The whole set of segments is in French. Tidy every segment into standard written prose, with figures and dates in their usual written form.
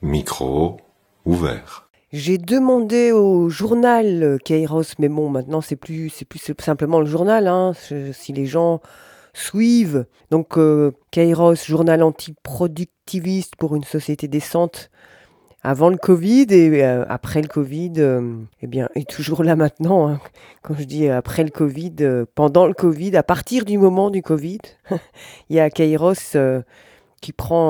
Micro ouvert. J'ai demandé au journal Kairos, mais bon, maintenant c'est plus simplement le journal, hein, si les gens suivent. Donc Kairos, journal antiproductiviste pour une société décente avant le Covid et après le Covid, eh bien, est toujours là maintenant, hein. Quand je dis après le Covid, pendant le Covid, à partir du moment du Covid, il y a Kairos qui prend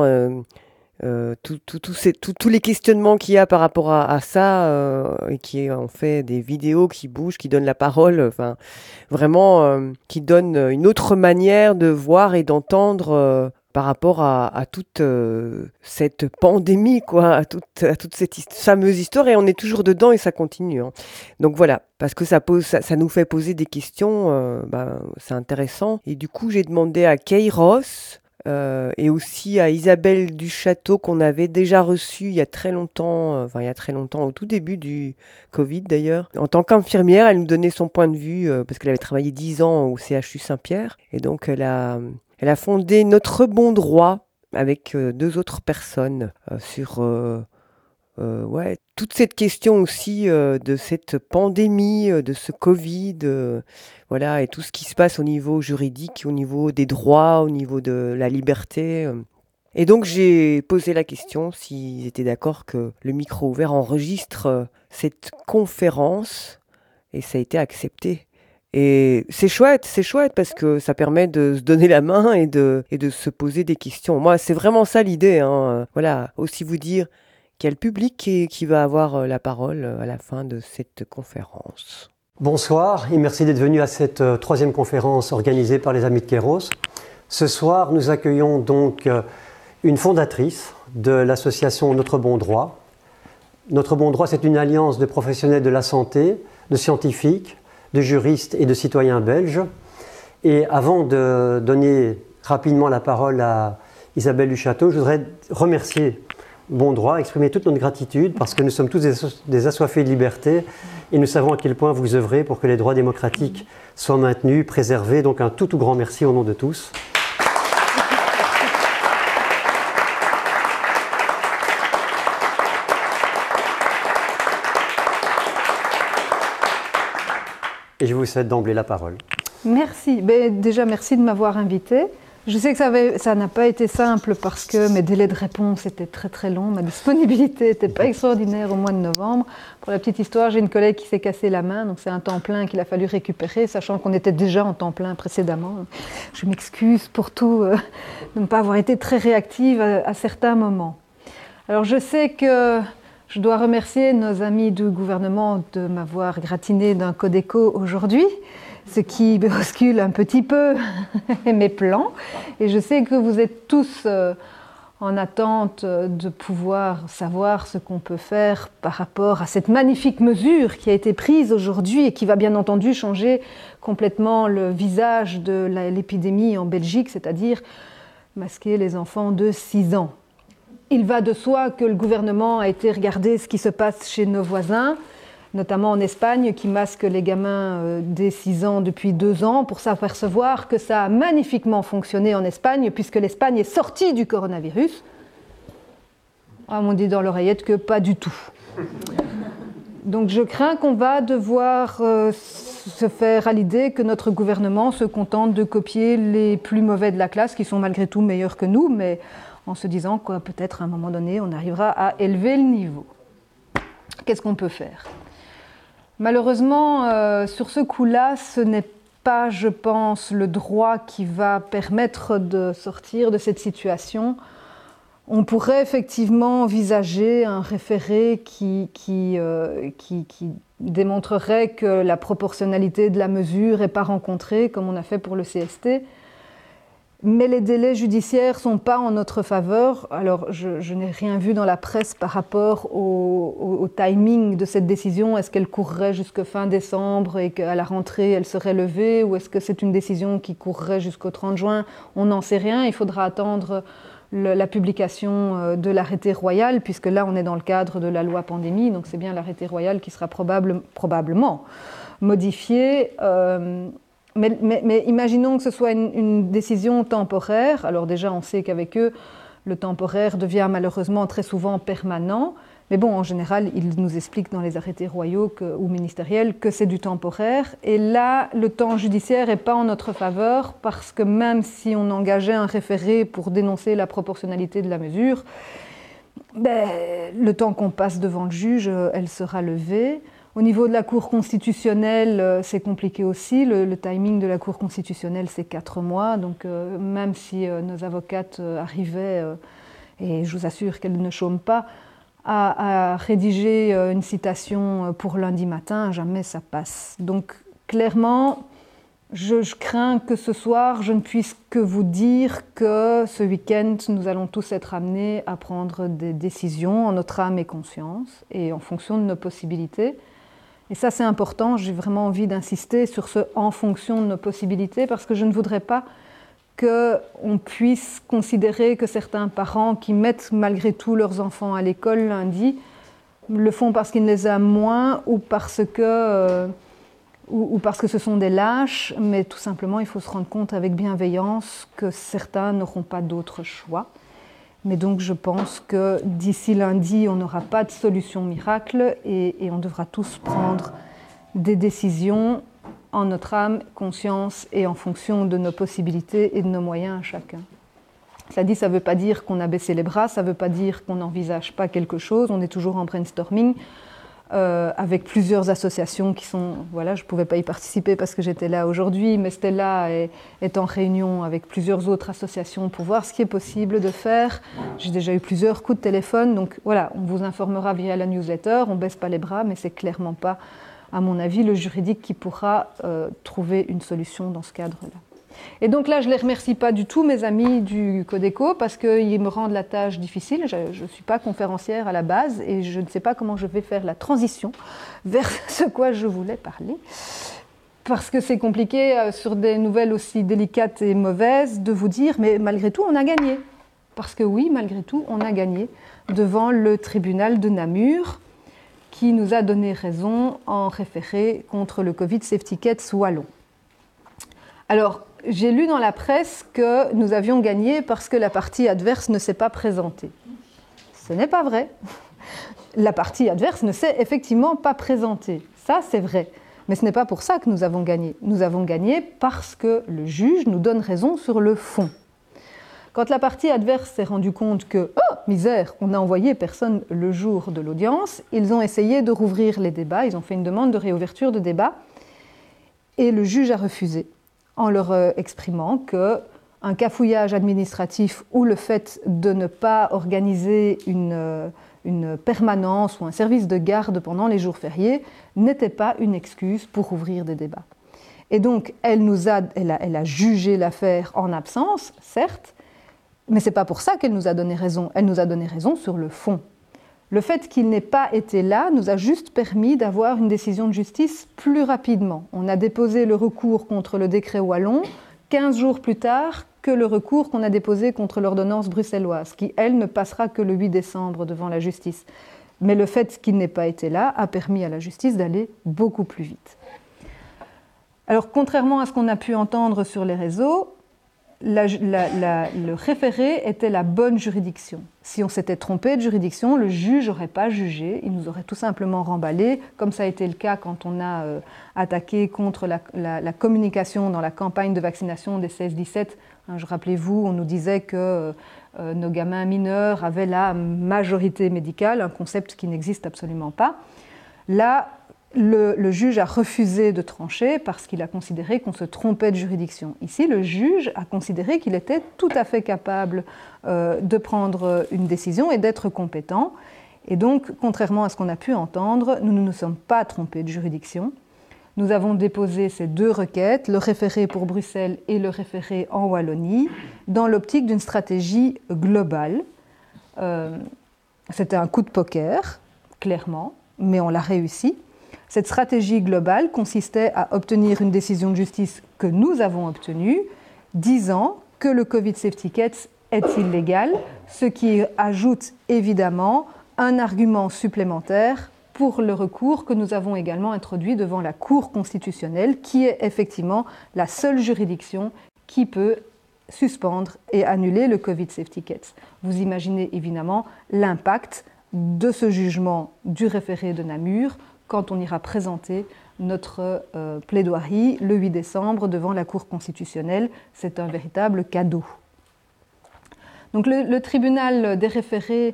tous les questionnements qu'il y a par rapport à ça et qui en fait des vidéos qui bougent, qui donnent la parole, enfin vraiment qui donnent une autre manière de voir et d'entendre par rapport à toute cette pandémie, quoi, à toute cette fameuse histoire, et on est toujours dedans et ça continue, hein. Donc voilà, parce que ça nous fait poser des questions, c'est intéressant. Et du coup, j'ai demandé à Kairos et aussi à Isabelle Duchâteau qu'on avait déjà reçue il y a très longtemps, au tout début du Covid d'ailleurs. En tant qu'infirmière, elle nous donnait son point de vue parce qu'elle avait travaillé 10 ans au CHU Saint-Pierre, et donc elle a fondé Notre Bon Droit avec 2 autres personnes sur toute cette question aussi de cette pandémie, de ce Covid, voilà, et tout ce qui se passe au niveau juridique, au niveau des droits, au niveau de la liberté. Et donc j'ai posé la question s'ils étaient d'accord que le micro ouvert enregistre cette conférence, et ça a été accepté. Et c'est chouette parce que ça permet de se donner la main et de se poser des questions. Moi, c'est vraiment ça l'idée, hein. Voilà, aussi vous dire qu'il y a le public qui va avoir la parole à la fin de cette conférence. Bonsoir et merci d'être venu à cette troisième conférence organisée par les Amis de Kairos. Ce soir, nous accueillons donc une fondatrice de l'association Notre Bon Droit. Notre Bon Droit, c'est une alliance de professionnels de la santé, de scientifiques, de juristes et de citoyens belges. Et avant de donner rapidement la parole à Isabelle Duchâteau, je voudrais remercier Bon Droit, exprimer toute notre gratitude parce que nous sommes tous des assoiffés de liberté et nous savons à quel point vous œuvrez pour que les droits démocratiques soient maintenus, préservés. Donc un tout grand merci au nom de tous. Et je vous cède d'emblée la parole. Merci. Déjà, merci de m'avoir invitée. Je sais que ça n'a pas été simple parce que mes délais de réponse étaient très très longs, ma disponibilité n'était pas extraordinaire au mois de novembre. Pour la petite histoire, j'ai une collègue qui s'est cassé la main, donc c'est un temps plein qu'il a fallu récupérer, sachant qu'on était déjà en temps plein précédemment. Je m'excuse pour tout, de ne pas avoir été très réactive à certains moments. Alors je sais que je dois remercier nos amis du gouvernement de m'avoir gratiné d'un Codeco aujourd'hui, ce qui bouscule un petit peu mes plans. Et je sais que vous êtes tous en attente de pouvoir savoir ce qu'on peut faire par rapport à cette magnifique mesure qui a été prise aujourd'hui et qui va bien entendu changer complètement le visage de l'épidémie en Belgique, c'est-à-dire masquer les enfants de 6 ans. Il va de soi que le gouvernement a été regarder ce qui se passe chez nos voisins, notamment en Espagne, qui masque les gamins dès 6 ans depuis 2 ans, pour s'apercevoir que ça a magnifiquement fonctionné en Espagne, puisque l'Espagne est sortie du coronavirus. On m'a dit dans l'oreillette que pas du tout. Donc je crains qu'on va devoir se faire à l'idée que notre gouvernement se contente de copier les plus mauvais de la classe, qui sont malgré tout meilleurs que nous, mais en se disant que peut-être à un moment donné, on arrivera à élever le niveau. Qu'est-ce qu'on peut faire ? Malheureusement, sur ce coup-là, ce n'est pas, je pense, le droit qui va permettre de sortir de cette situation. On pourrait effectivement envisager un référé qui démontrerait que la proportionnalité de la mesure n'est pas rencontrée, comme on a fait pour le CST. Mais les délais judiciaires ne sont pas en notre faveur. Alors, je n'ai rien vu dans la presse par rapport au timing de cette décision. Est-ce qu'elle courrait jusqu'à fin décembre et qu'à la rentrée, elle serait levée? Ou est-ce que c'est une décision qui courrait jusqu'au 30 juin? On n'en sait rien. Il faudra attendre la publication de l'arrêté royal, puisque là, on est dans le cadre de la loi pandémie. Donc, c'est bien l'arrêté royal qui sera probablement modifié. Mais imaginons que ce soit une décision temporaire. Alors déjà, on sait qu'avec eux, Le temporaire devient malheureusement très souvent permanent. Mais bon, en général, il nous explique dans les arrêtés royaux ou ministériels que c'est du temporaire. Et là, le temps judiciaire n'est pas en notre faveur parce que même si on engageait un référé pour dénoncer la proportionnalité de la mesure, le temps qu'on passe devant le juge, elle sera levée. Au niveau de la Cour constitutionnelle, c'est compliqué aussi. Le timing de la Cour constitutionnelle, c'est 4 mois. Donc même si nos avocates arrivaient, et je vous assure qu'elles ne chôment pas, à rédiger une citation pour lundi matin, jamais ça passe. Donc clairement, je crains que ce soir, je ne puisse que vous dire que ce week-end, nous allons tous être amenés à prendre des décisions en notre âme et conscience et en fonction de nos possibilités. Et ça, c'est important. J'ai vraiment envie d'insister sur ce « en fonction de nos possibilités » parce que je ne voudrais pas qu'on puisse considérer que certains parents qui mettent malgré tout leurs enfants à l'école lundi le font parce qu'ils les aiment moins ou parce que ce sont des lâches, mais tout simplement il faut se rendre compte avec bienveillance que certains n'auront pas d'autre choix. Mais donc je pense que d'ici lundi, on n'aura pas de solution miracle et on devra tous prendre des décisions en notre âme, conscience et en fonction de nos possibilités et de nos moyens à chacun. Cela dit, ça ne veut pas dire qu'on a baissé les bras, ça ne veut pas dire qu'on n'envisage pas quelque chose, on est toujours en brainstorming avec plusieurs associations qui sont... Voilà, je ne pouvais pas y participer parce que j'étais là aujourd'hui, mais Stella est en réunion avec plusieurs autres associations pour voir ce qui est possible de faire. J'ai déjà eu plusieurs coups de téléphone, donc voilà, on vous informera via la newsletter, on ne baisse pas les bras, mais c'est clairement pas, à mon avis, le juridique qui pourra trouver une solution dans ce cadre-là. Et donc là, je ne les remercie pas du tout, mes amis du Codeco, parce qu'ils me rendent la tâche difficile. Je ne suis pas conférencière à la base et je ne sais pas comment je vais faire la transition vers ce quoi je voulais parler. Parce que c'est compliqué, sur des nouvelles aussi délicates et mauvaises, de vous dire, mais malgré tout, on a gagné. Parce que oui, malgré tout, on a gagné devant le tribunal de Namur, qui nous a donné raison en référé contre le Covid Safety Kits wallon. Alors, j'ai lu dans la presse que nous avions gagné parce que la partie adverse ne s'est pas présentée. Ce n'est pas vrai. La partie adverse ne s'est effectivement pas présentée. Ça, c'est vrai. Mais ce n'est pas pour ça que nous avons gagné. Nous avons gagné parce que le juge nous donne raison sur le fond. Quand la partie adverse s'est rendue compte que, oh, misère, on n'a envoyé personne le jour de l'audience, ils ont essayé de rouvrir les débats, ils ont fait une demande de réouverture de débat, et le juge a refusé, en leur exprimant qu'un cafouillage administratif ou le fait de ne pas organiser une permanence ou un service de garde pendant les jours fériés n'était pas une excuse pour ouvrir des débats. Et donc, elle a jugé l'affaire en absence, certes, mais ce n'est pas pour ça qu'elle nous a donné raison. Elle nous a donné raison sur le fond. Le fait qu'il n'ait pas été là nous a juste permis d'avoir une décision de justice plus rapidement. On a déposé le recours contre le décret wallon 15 jours plus tard que le recours qu'on a déposé contre l'ordonnance bruxelloise, qui, elle, ne passera que le 8 décembre devant la justice. Mais le fait qu'il n'ait pas été là a permis à la justice d'aller beaucoup plus vite. Alors, contrairement à ce qu'on a pu entendre sur les réseaux, le référé était la bonne juridiction. Si on s'était trompé de juridiction, le juge n'aurait pas jugé, il nous aurait tout simplement remballé, comme ça a été le cas quand on a attaqué contre la communication dans la campagne de vaccination des 16-17. Rappelez-vous, on nous disait que nos gamins mineurs avaient la majorité médicale, un concept qui n'existe absolument pas. Là, le juge a refusé de trancher parce qu'il a considéré qu'on se trompait de juridiction. Ici, le juge a considéré qu'il était tout à fait capable de prendre une décision et d'être compétent. Et donc, contrairement à ce qu'on a pu entendre, nous ne nous sommes pas trompés de juridiction. Nous avons déposé ces deux requêtes, le référé pour Bruxelles et le référé en Wallonie, dans l'optique d'une stratégie globale. C'était un coup de poker, clairement, mais on l'a réussi. Cette stratégie globale consistait à obtenir une décision de justice que nous avons obtenue, disant que le Covid Safety Kits est illégal, ce qui ajoute évidemment un argument supplémentaire pour le recours que nous avons également introduit devant la Cour constitutionnelle, qui est effectivement la seule juridiction qui peut suspendre et annuler le Covid Safety Case. Vous imaginez évidemment l'impact de ce jugement du référé de Namur quand on ira présenter notre plaidoirie le 8 décembre devant la Cour constitutionnelle. C'est un véritable cadeau. Donc le tribunal des référés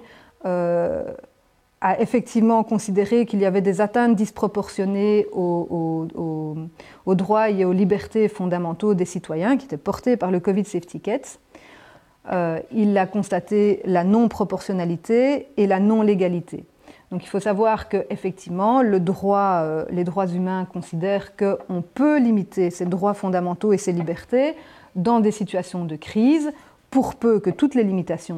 a effectivement considéré qu'il y avait des atteintes disproportionnées aux droits et aux libertés fondamentaux des citoyens qui étaient portés par le Covid Safety Case. Il a constaté la non-proportionnalité et la non-légalité. Donc il faut savoir qu'effectivement, les droits humains considèrent qu'on peut limiter ces droits fondamentaux et ces libertés dans des situations de crise, pour peu que toutes les limitations,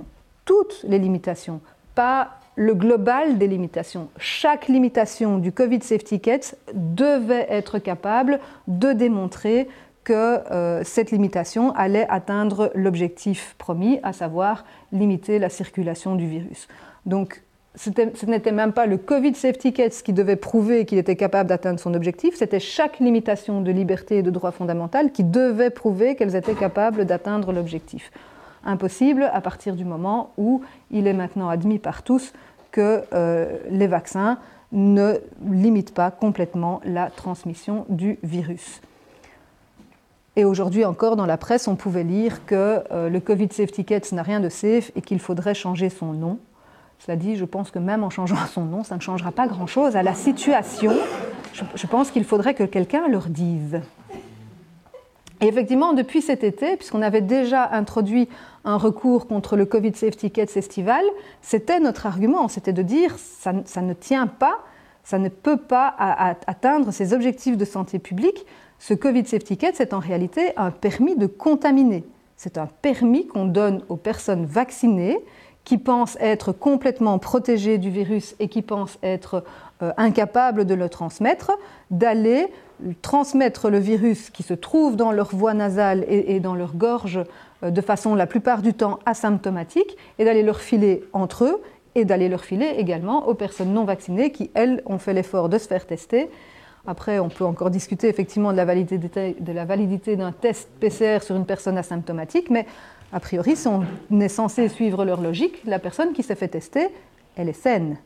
pas le global des limitations, chaque limitation du Covid Safety Case devait être capable de démontrer que cette limitation allait atteindre l'objectif promis, à savoir limiter la circulation du virus. Donc, ce n'était même pas le Covid Safety Case qui devait prouver qu'il était capable d'atteindre son objectif, c'était chaque limitation de liberté et de droit fondamental qui devait prouver qu'elles étaient capables d'atteindre l'objectif. Impossible à partir du moment où il est maintenant admis par tous que les vaccins ne limitent pas complètement la transmission du virus. Et aujourd'hui encore, dans la presse, on pouvait lire que le Covid Safety Case n'a rien de safe et qu'il faudrait changer son nom. Cela dit, je pense que même en changeant son nom, ça ne changera pas grand-chose à la situation. Je pense qu'il faudrait que quelqu'un leur dise. Et effectivement, depuis cet été, puisqu'on avait déjà introduit un recours contre le Covid Safety Case estival, c'était notre argument, c'était de dire ça ne tient pas, ça ne peut pas atteindre ses objectifs de santé publique. Ce Covid Safety Case est en réalité un permis de contaminer. C'est un permis qu'on donne aux personnes vaccinées qui pensent être complètement protégées du virus et qui pensent être incapables de le transmettre, d'aller transmettre le virus qui se trouve dans leur voie nasale et dans leur gorge de façon la plupart du temps asymptomatique et d'aller leur filer entre eux et d'aller leur filer également aux personnes non vaccinées qui, elles, ont fait l'effort de se faire tester. Après, on peut encore discuter effectivement de la validité d'un test PCR sur une personne asymptomatique, mais a priori, si on est censé suivre leur logique, la personne qui s'est fait tester, elle est saine.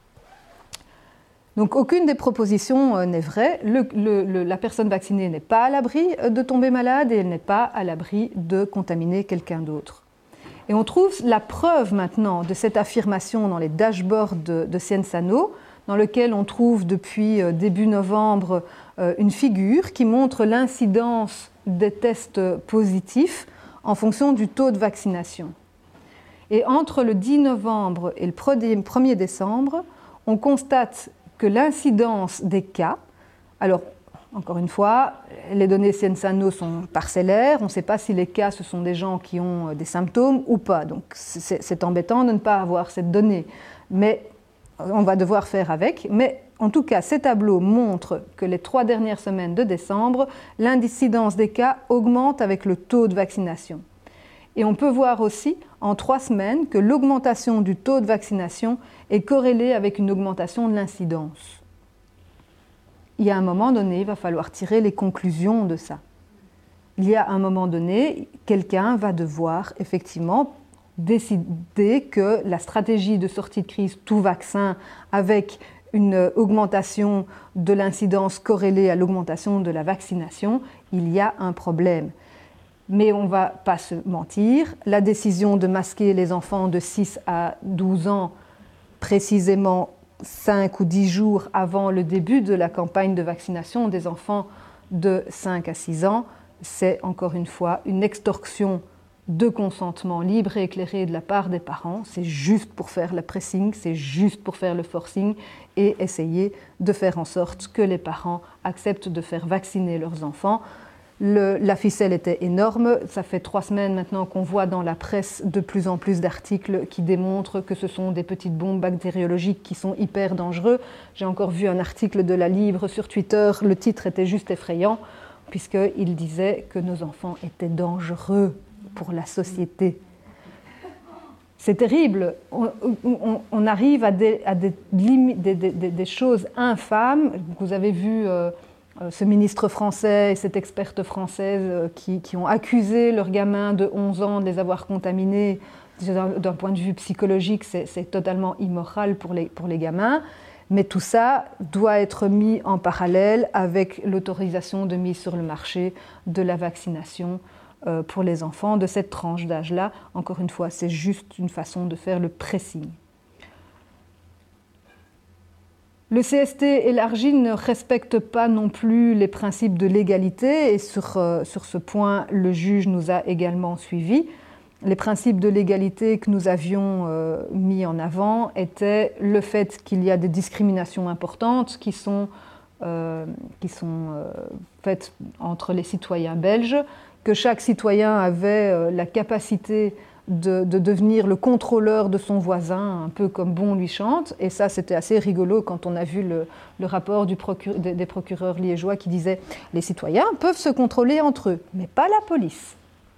Donc aucune des propositions n'est vraie. La personne vaccinée n'est pas à l'abri de tomber malade et elle n'est pas à l'abri de contaminer quelqu'un d'autre. Et on trouve la preuve maintenant de cette affirmation dans les dashboards de Cienzano, dans lequel on trouve depuis début novembre une figure qui montre l'incidence des tests positifs en fonction du taux de vaccination. Et entre le 10 novembre et le 1er décembre, on constate que l'incidence des cas, alors encore une fois, les données Cienzano sont parcellaires, on ne sait pas si les cas ce sont des gens qui ont des symptômes ou pas, donc c'est embêtant de ne pas avoir cette donnée, mais on va devoir faire avec. Mais en tout cas, ces tableaux montrent que les 3 dernières semaines de décembre, l'incidence des cas augmente avec le taux de vaccination. Et on peut voir aussi en 3 semaines que l'augmentation du taux de vaccination est corrélée avec une augmentation de l'incidence. Il y a un moment donné, il va falloir tirer les conclusions de ça. Il y a un moment donné, quelqu'un va devoir effectivement décider que la stratégie de sortie de crise tout vaccin avec une augmentation de l'incidence corrélée à l'augmentation de la vaccination, il y a un problème. Mais on ne va pas se mentir, la décision de masquer les enfants de 6 à 12 ans, précisément 5 ou 10 jours avant le début de la campagne de vaccination des enfants de 5 à 6 ans, c'est encore une fois une extorsion de consentement libre et éclairé de la part des parents. C'est juste pour faire le pressing, c'est juste pour faire le forcing et essayer de faire en sorte que les parents acceptent de faire vacciner leurs enfants. La ficelle était énorme. Ça fait 3 semaines maintenant qu'on voit dans la presse de plus en plus d'articles qui démontrent que ce sont des petites bombes bactériologiques qui sont hyper dangereux. J'ai encore vu un article de La Libre sur Twitter, le titre était juste effrayant, puisqu'il disait que nos enfants étaient dangereux pour la société. C'est terrible. On arrive à des choses infâmes. Vous avez vu ce ministre français et cette experte française qui ont accusé leurs gamins de 11 ans de les avoir contaminés. D'un point de vue psychologique, c'est totalement immoral pour les gamins. Mais tout ça doit être mis en parallèle avec l'autorisation de mise sur le marché de la vaccination pour les enfants de cette tranche d'âge-là. Encore une fois, c'est juste une façon de faire le pressing. Le CST élargi ne respecte pas non plus les principes de légalité et sur ce point, le juge nous a également suivis. Les principes de légalité que nous avions mis en avant étaient le fait qu'il y a des discriminations importantes qui sont faites entre les citoyens belges, que chaque citoyen avait la capacité de devenir le contrôleur de son voisin, un peu comme bon lui chante. Et ça, c'était assez rigolo quand on a vu le rapport des procureurs liégeois qui disait « Les citoyens peuvent se contrôler entre eux, mais pas la police ».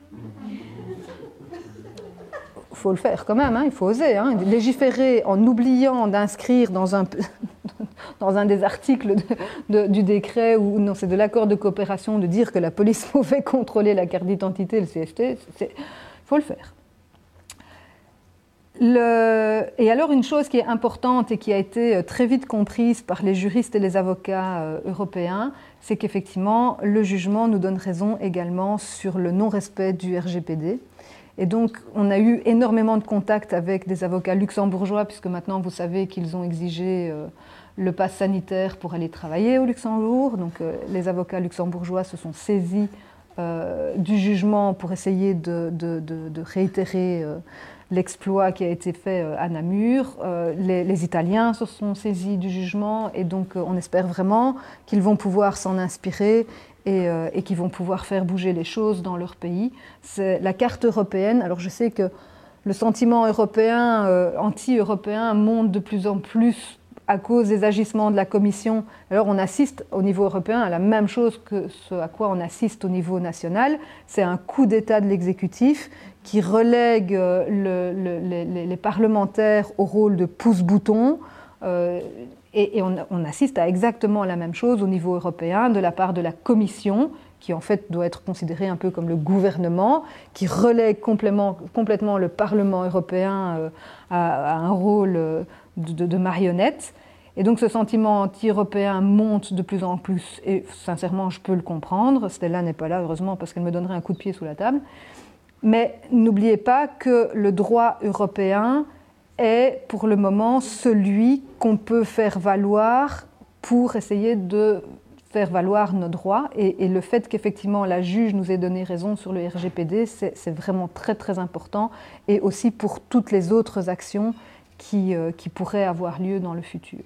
Il faut le faire quand même, hein, il faut oser. Hein. Légiférer en oubliant d'inscrire dans un des articles du décret, ou non, c'est de l'accord de coopération, de dire que la police pouvait contrôler la carte d'identité, le CST, il faut le faire. Et alors une chose qui est importante et qui a été très vite comprise par les juristes et les avocats européens, c'est qu'effectivement le jugement nous donne raison également sur le non-respect du RGPD. Et donc on a eu énormément de contacts avec des avocats luxembourgeois, puisque maintenant vous savez qu'ils ont exigé le pass sanitaire pour aller travailler au Luxembourg. Donc les avocats luxembourgeois se sont saisis du jugement pour essayer de réitérer l'exploit qui a été fait à Namur. Les Italiens se sont saisis du jugement et donc on espère vraiment qu'ils vont pouvoir s'en inspirer et qu'ils vont pouvoir faire bouger les choses dans leur pays. C'est la carte européenne. Alors je sais que le sentiment européen, anti-européen, monte de plus en plus à cause des agissements de la Commission. Alors on assiste au niveau européen à la même chose que ce à quoi on assiste au niveau national. C'est un coup d'État de l'exécutif qui relègue les parlementaires au rôle de pouce-bouton. Et on assiste à exactement la même chose au niveau européen de la part de la Commission, qui en fait doit être considérée un peu comme le gouvernement, qui relègue complètement le Parlement européen à un rôle de marionnette. Et donc ce sentiment anti-européen monte de plus en plus, et sincèrement je peux le comprendre. Stella n'est pas là, heureusement, parce qu'elle me donnerait un coup de pied sous la table. Mais n'oubliez pas que le droit européen est pour le moment celui qu'on peut faire valoir pour essayer de faire valoir nos droits. Et le fait qu'effectivement la juge nous ait donné raison sur le RGPD, c'est vraiment très très important, et aussi pour toutes les autres actions qui pourraient avoir lieu dans le futur.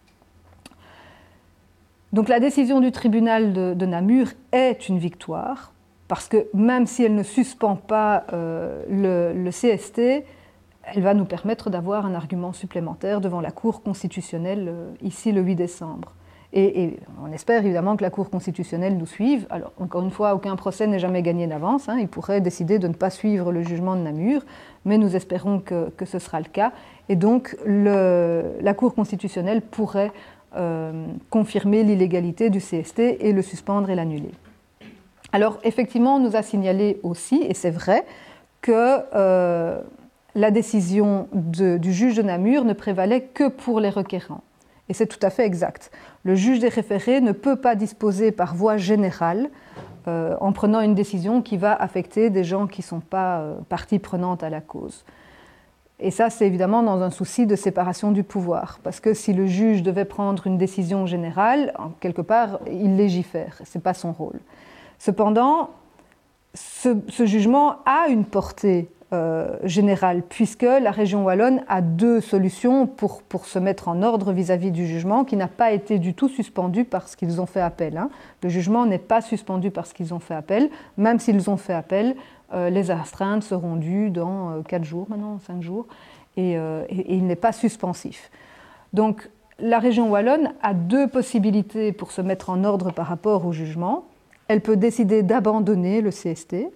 Donc la décision du tribunal de Namur est une victoire, parce que même si elle ne suspend pas le CST, elle va nous permettre d'avoir un argument supplémentaire devant la Cour constitutionnelle ici le 8 décembre. Et on espère évidemment que la Cour constitutionnelle nous suive. Alors, encore une fois, aucun procès n'est jamais gagné d'avance. Hein. Ils pourraient décider de ne pas suivre le jugement de Namur, mais nous espérons que ce sera le cas. Et donc, la Cour constitutionnelle pourrait confirmer l'illégalité du CST et le suspendre et l'annuler. Alors, effectivement, on nous a signalé aussi, et c'est vrai, que la décision du juge de Namur ne prévalait que pour les requérants. Et c'est tout à fait exact. Le juge des référés ne peut pas disposer par voie générale en prenant une décision qui va affecter des gens qui ne sont pas partie prenante à la cause. Et ça, c'est évidemment dans un souci de séparation du pouvoir. Parce que si le juge devait prendre une décision générale, quelque part, il légifère. Ce n'est pas son rôle. Cependant, ce jugement a une portée générale, puisque la région wallonne a deux solutions pour se mettre en ordre vis-à-vis du jugement, qui n'a pas été du tout suspendu parce qu'ils ont fait appel. Hein. Le jugement n'est pas suspendu parce qu'ils ont fait appel. Même s'ils ont fait appel, les astreintes seront dues dans 4 jours, maintenant 5 jours, et il n'est pas suspensif. Donc la région wallonne a deux possibilités pour se mettre en ordre par rapport au jugement. Elle peut décider d'abandonner le CST,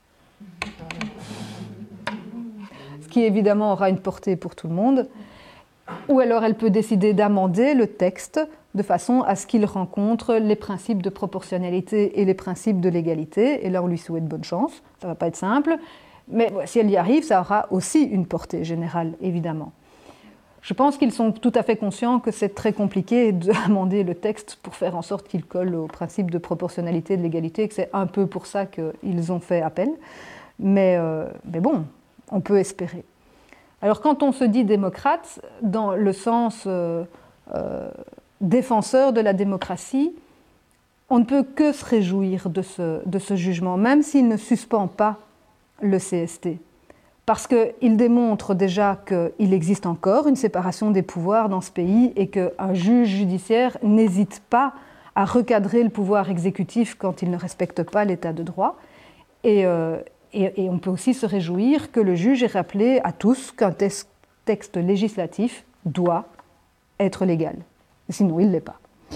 ce qui évidemment aura une portée pour tout le monde, ou alors elle peut décider d'amender le texte de façon à ce qu'il rencontre les principes de proportionnalité et les principes de légalité. Et là, on lui souhaite bonne chance. Ça ne va pas être simple. Mais si elle y arrive, ça aura aussi une portée générale, évidemment. Je pense qu'ils sont tout à fait conscients que c'est très compliqué d'amender le texte pour faire en sorte qu'il colle aux principes de proportionnalité et de légalité, et que c'est un peu pour ça qu'ils ont fait appel. Mais bon, on peut espérer. Alors quand on se dit démocrate, dans le sens défenseur de la démocratie, on ne peut que se réjouir de ce jugement, même s'il ne suspend pas le CST. Parce qu'il démontre déjà qu'il existe encore une séparation des pouvoirs dans ce pays et qu'un juge judiciaire n'hésite pas à recadrer le pouvoir exécutif quand il ne respecte pas l'état de droit. Et on peut aussi se réjouir que le juge ait rappelé à tous qu'un texte législatif doit être légal. Sinon, il ne l'est pas.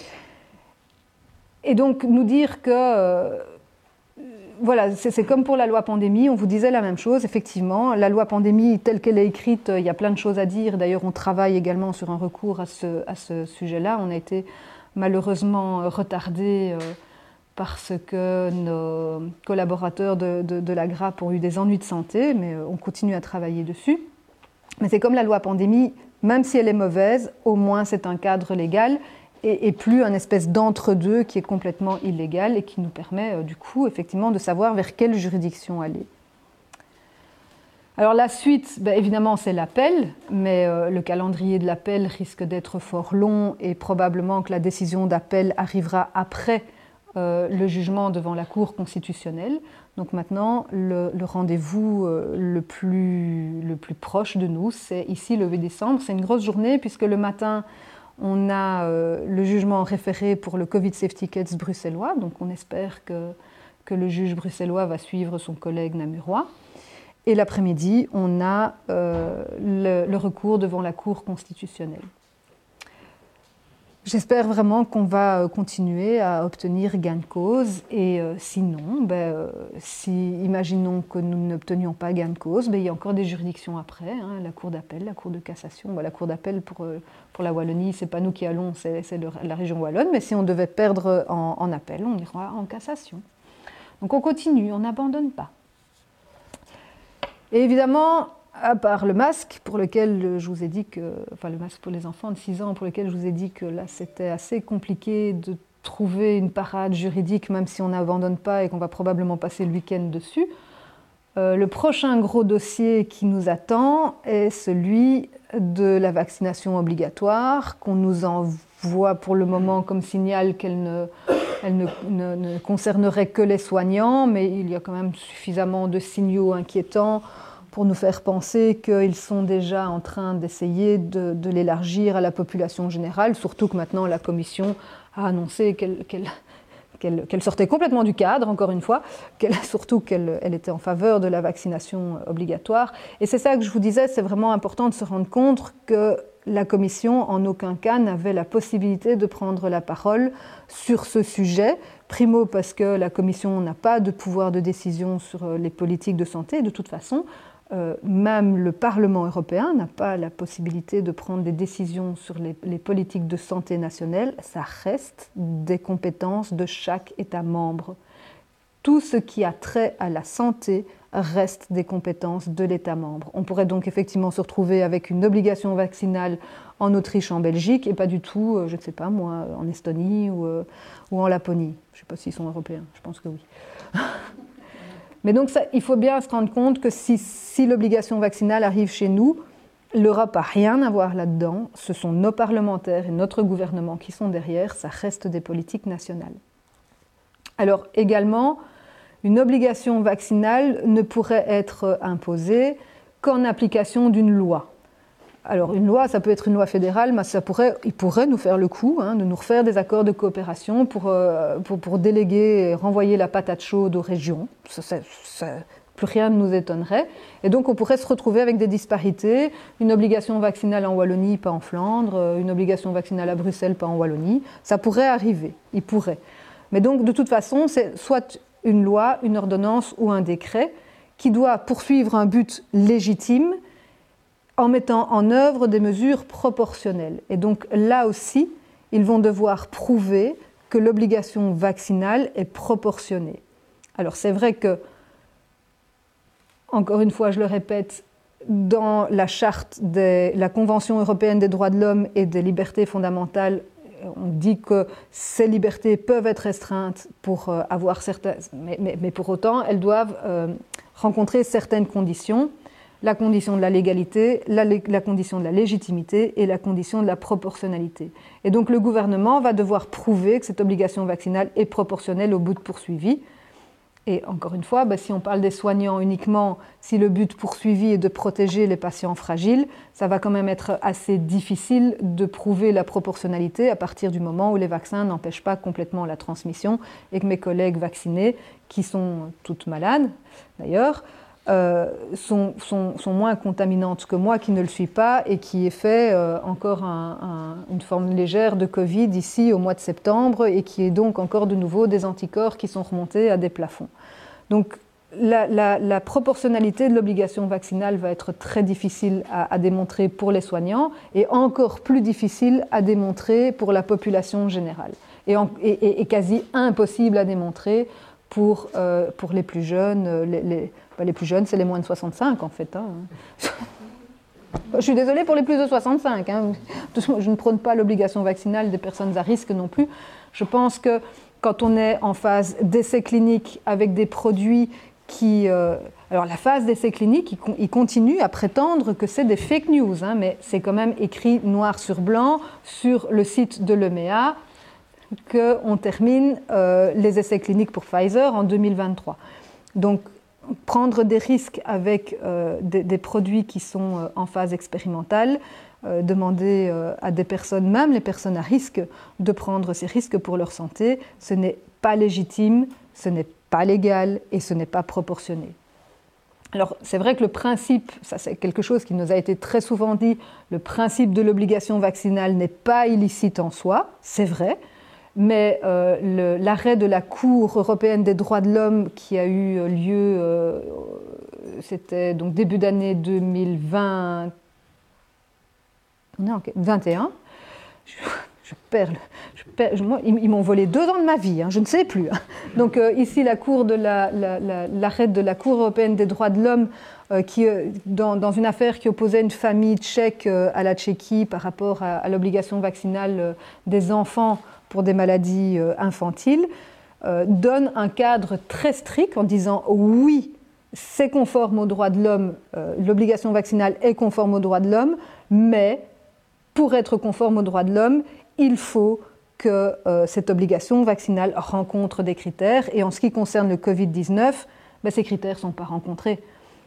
Et donc, nous dire que... voilà, c'est comme pour la loi pandémie, on vous disait la même chose, effectivement. La loi pandémie, telle qu'elle est écrite, il y a plein de choses à dire. D'ailleurs, on travaille également sur un recours à ce sujet-là. On a été malheureusement retardés parce que nos collaborateurs de la GRAP ont eu des ennuis de santé, mais on continue à travailler dessus. Mais c'est comme la loi pandémie, même si elle est mauvaise, au moins c'est un cadre légal et plus un espèce d'entre-deux qui est complètement illégal et qui nous permet du coup effectivement de savoir vers quelle juridiction aller. Alors la suite, évidemment c'est l'appel, mais le calendrier de l'appel risque d'être fort long et probablement que la décision d'appel arrivera après le jugement devant la Cour constitutionnelle. Donc maintenant, le rendez-vous le plus proche de nous, c'est ici le 8 décembre. C'est une grosse journée puisque le matin, on a le jugement référé pour le Covid Safety Case bruxellois. Donc on espère que le juge bruxellois va suivre son collègue namurois. Et l'après-midi, on a le recours devant la Cour constitutionnelle. J'espère vraiment qu'on va continuer à obtenir gain de cause et sinon, imaginons que nous n'obtenions pas gain de cause, il y a encore des juridictions après, la Cour d'appel, la Cour de cassation. La Cour d'appel pour la Wallonie, ce n'est pas nous qui allons, c'est la région wallonne, mais si on devait perdre en appel, on ira en cassation. Donc on continue, on n'abandonne pas. Et évidemment, à part le masque, pour lequel je vous ai dit que... Enfin, le masque pour les enfants de 6 ans, pour lequel je vous ai dit que là, c'était assez compliqué de trouver une parade juridique, même si on n'abandonne pas et qu'on va probablement passer le week-end dessus. Le prochain gros dossier qui nous attend est celui de la vaccination obligatoire, qu'on nous envoie pour le moment comme signal qu'elle ne concernerait que les soignants, mais il y a quand même suffisamment de signaux inquiétants pour nous faire penser qu'ils sont déjà en train d'essayer de l'élargir à la population générale, surtout que maintenant la Commission a annoncé qu'elle sortait complètement du cadre, encore une fois, surtout qu'elle était en faveur de la vaccination obligatoire. Et c'est ça que je vous disais, c'est vraiment important de se rendre compte que la Commission, en aucun cas, n'avait la possibilité de prendre la parole sur ce sujet. Primo, parce que la Commission n'a pas de pouvoir de décision sur les politiques de santé, de toute façon. Même le Parlement européen n'a pas la possibilité de prendre des décisions sur les politiques de santé nationale. Ça reste des compétences de chaque État membre. Tout ce qui a trait à la santé reste des compétences de l'État membre. On pourrait donc effectivement se retrouver avec une obligation vaccinale en Autriche, en Belgique, et pas du tout, je ne sais pas moi, en Estonie ou en Laponie. Je ne sais pas s'ils sont européens, je pense que oui. Mais donc ça, il faut bien se rendre compte que si l'obligation vaccinale arrive chez nous, l'Europe n'a rien à voir là-dedans. Ce sont nos parlementaires et notre gouvernement qui sont derrière. Ça reste des politiques nationales. Alors également, une obligation vaccinale ne pourrait être imposée qu'en application d'une loi. Alors une loi, ça peut être une loi fédérale, mais il pourrait nous faire le coup de nous refaire des accords de coopération pour déléguer et renvoyer la patate chaude aux régions. Plus rien ne nous étonnerait. Et donc on pourrait se retrouver avec des disparités, une obligation vaccinale en Wallonie, pas en Flandre, une obligation vaccinale à Bruxelles, pas en Wallonie. Ça pourrait arriver, il pourrait. Mais donc de toute façon, c'est soit une loi, une ordonnance ou un décret qui doit poursuivre un but légitime en mettant en œuvre des mesures proportionnelles. Et donc là aussi, ils vont devoir prouver que l'obligation vaccinale est proportionnée. Alors c'est vrai que, encore une fois, je le répète, dans la charte de la Convention européenne des droits de l'homme et des libertés fondamentales, on dit que ces libertés peuvent être restreintes pour avoir certaines, mais pour autant, elles doivent rencontrer certaines conditions. La condition de la légalité, la condition de la légitimité et la condition de la proportionnalité. Et donc le gouvernement va devoir prouver que cette obligation vaccinale est proportionnelle au but poursuivi. Et encore une fois, si on parle des soignants uniquement, si le but poursuivi est de protéger les patients fragiles, ça va quand même être assez difficile de prouver la proportionnalité à partir du moment où les vaccins n'empêchent pas complètement la transmission et que mes collègues vaccinés, qui sont toutes malades d'ailleurs, sont moins contaminantes que moi qui ne le suis pas et qui ai fait encore une forme légère de Covid ici au mois de septembre et qui est donc encore de nouveau des anticorps qui sont remontés à des plafonds. Donc la proportionnalité de l'obligation vaccinale va être très difficile à démontrer pour les soignants et encore plus difficile à démontrer pour la population générale et quasi impossible à démontrer pour les plus jeunes. Les plus jeunes, c'est les moins de 65 en fait. Je suis désolée pour les plus de 65. Je ne prône pas l'obligation vaccinale des personnes à risque non plus. Je pense que quand on est en phase d'essai clinique avec des produits qui... alors la phase d'essai clinique, il continue à prétendre que c'est des fake news, mais c'est quand même écrit noir sur blanc sur le site de l'EMEA qu'on termine les essais cliniques pour Pfizer en 2023. Donc, prendre des risques avec des produits qui sont en phase expérimentale, demander à des personnes, même les personnes à risque, de prendre ces risques pour leur santé, ce n'est pas légitime, ce n'est pas légal et ce n'est pas proportionné. Alors c'est vrai que le principe, ça c'est quelque chose qui nous a été très souvent dit, le principe de l'obligation vaccinale n'est pas illicite en soi, c'est vrai, mais l'arrêt de la Cour européenne des droits de l'homme qui a eu lieu, c'était donc début d'année 2020, non, 21, ils m'ont volé 2 ans de ma vie, je ne sais plus. Donc ici la Cour de l'arrêt de la Cour européenne des droits de l'homme qui, dans une affaire qui opposait une famille tchèque à la Tchéquie par rapport à l'obligation vaccinale des enfants pour des maladies infantiles, donne un cadre très strict en disant oui, c'est conforme aux droits de l'homme, l'obligation vaccinale est conforme aux droits de l'homme, mais pour être conforme aux droits de l'homme, il faut que cette obligation vaccinale rencontre des critères. Et en ce qui concerne le Covid-19, ces critères ne sont pas rencontrés.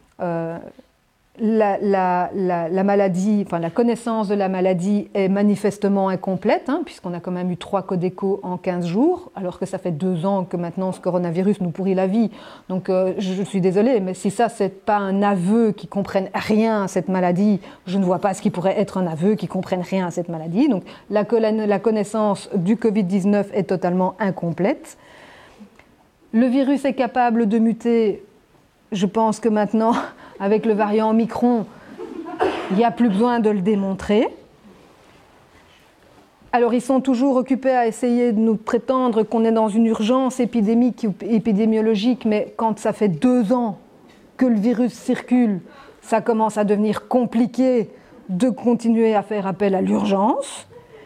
La maladie, enfin la connaissance de la maladie est manifestement incomplète, puisqu'on a quand même eu 3 Codeco en 15 jours, alors que ça fait 2 ans que maintenant ce coronavirus nous pourrit la vie. Donc je suis désolée, mais si ça c'est pas un aveu qui comprenne rien à cette maladie, je ne vois pas ce qui pourrait être un aveu qui comprenne rien à cette maladie. Donc la connaissance du Covid-19 est totalement incomplète. Le virus est capable de muter. Je pense que maintenant, avec le variant Omicron, il n'y a plus besoin de le démontrer. Alors, ils sont toujours occupés à essayer de nous prétendre qu'on est dans une urgence épidémiologique, mais quand ça fait 2 ans que le virus circule, ça commence à devenir compliqué de continuer à faire appel à l'urgence.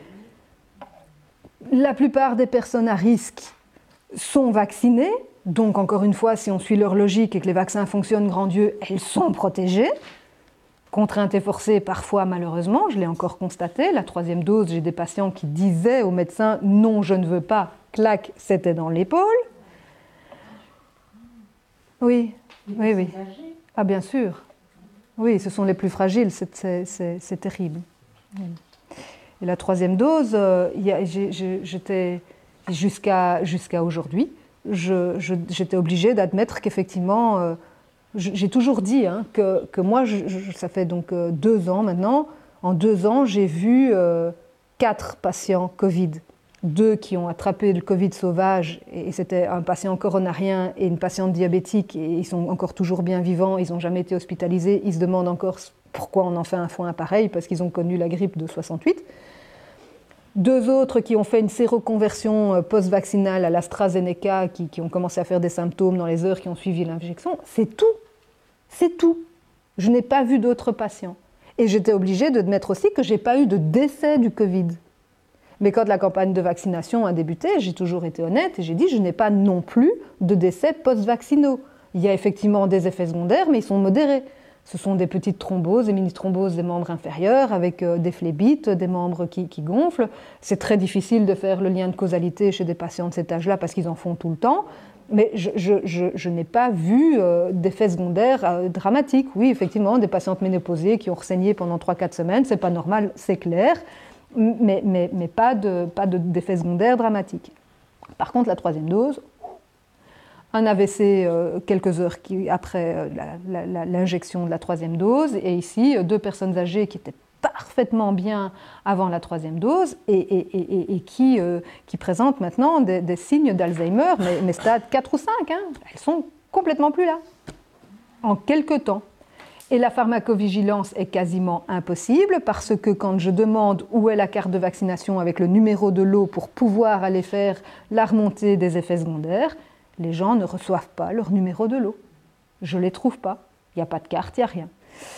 La plupart des personnes à risque sont vaccinées. Donc, encore une fois, si on suit leur logique et que les vaccins fonctionnent, grand Dieu, elles sont protégées. Contraintes et forcées, parfois, malheureusement, je l'ai encore constaté. La 3e dose, j'ai des patients qui disaient au médecin « Non, je ne veux pas », clac, c'était dans l'épaule. Oui. Ah, bien sûr. Oui, ce sont les plus fragiles, c'est terrible. Et la 3e dose, j'étais jusqu'à aujourd'hui, j'étais obligée d'admettre qu'effectivement, j'ai toujours dit que moi, ça fait donc 2 ans maintenant, en 2 ans, j'ai vu 4 patients Covid, 2 qui ont attrapé le Covid sauvage, et c'était un patient coronarien et une patiente diabétique, et ils sont encore toujours bien vivants, ils n'ont jamais été hospitalisés, ils se demandent encore pourquoi on en fait un foin pareil, parce qu'ils ont connu la grippe de 68. 2 autres qui ont fait une séroconversion post-vaccinale à l'AstraZeneca, qui ont commencé à faire des symptômes dans les heures qui ont suivi l'injection. C'est tout. C'est tout. Je n'ai pas vu d'autres patients. Et j'étais obligée d'admettre aussi que je n'ai pas eu de décès du Covid. Mais quand la campagne de vaccination a débuté, j'ai toujours été honnête et j'ai dit je n'ai pas non plus de décès post-vaccinaux. Il y a effectivement des effets secondaires, mais ils sont modérés. Ce sont des petites thromboses, des mini-thromboses des membres inférieurs avec des phlébites, des membres qui gonflent. C'est très difficile de faire le lien de causalité chez des patients de cet âge-là parce qu'ils en font tout le temps. Mais je n'ai pas vu d'effets secondaires dramatiques. Oui, effectivement, des patientes ménopausées qui ont ressaigné pendant 3-4 semaines, c'est pas normal, c'est clair, mais pas d'effets secondaires dramatiques. Par contre, la 3e dose, un AVC quelques heures après l'injection de la 3e dose, et ici, 2 personnes âgées qui étaient parfaitement bien avant la 3e dose et qui présentent maintenant des signes d'Alzheimer, mais stade 4 ou 5, hein, elles sont complètement plus là, en quelque temps. Et la pharmacovigilance est quasiment impossible parce que quand je demande où est la carte de vaccination avec le numéro de lot pour pouvoir aller faire la remontée des effets secondaires, les gens ne reçoivent pas leur numéro de lot. Je ne les trouve pas. Il n'y a pas de carte, il n'y a rien.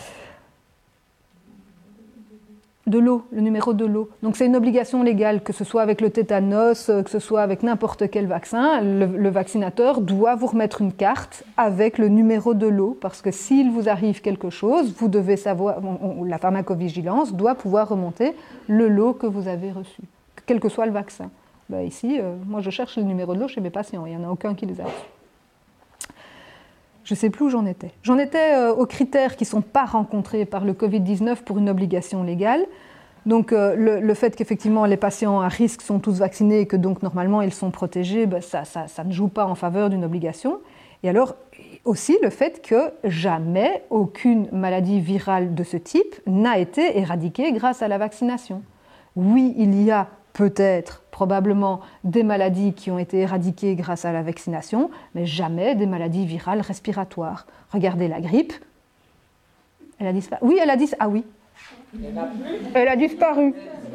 De l'eau, le numéro de l'eau. Donc c'est une obligation légale, que ce soit avec le tétanos, que ce soit avec n'importe quel vaccin, le vaccinateur doit vous remettre une carte avec le numéro de l'eau, parce que s'il vous arrive quelque chose, vous devez savoir, la pharmacovigilance doit pouvoir remonter le lot que vous avez reçu, quel que soit le vaccin. Ben ici, moi je cherche le numéro de l'eau chez mes patients, il n'y en a aucun qui les a reçus. Je ne sais plus où j'en étais. J'en étais aux critères qui ne sont pas rencontrés par le Covid-19 pour une obligation légale. Donc le fait qu'effectivement les patients à risque sont tous vaccinés et que donc normalement ils sont protégés, ben, ça ne joue pas en faveur d'une obligation. Et alors aussi le fait que jamais aucune maladie virale de ce type n'a été éradiquée grâce à la vaccination. Oui, il y a peut-être, probablement, des maladies qui ont été éradiquées grâce à la vaccination, mais jamais des maladies virales respiratoires. Regardez la grippe. Elle a disparu. Oui, elle a disparu. Ah oui. Elle a disparu.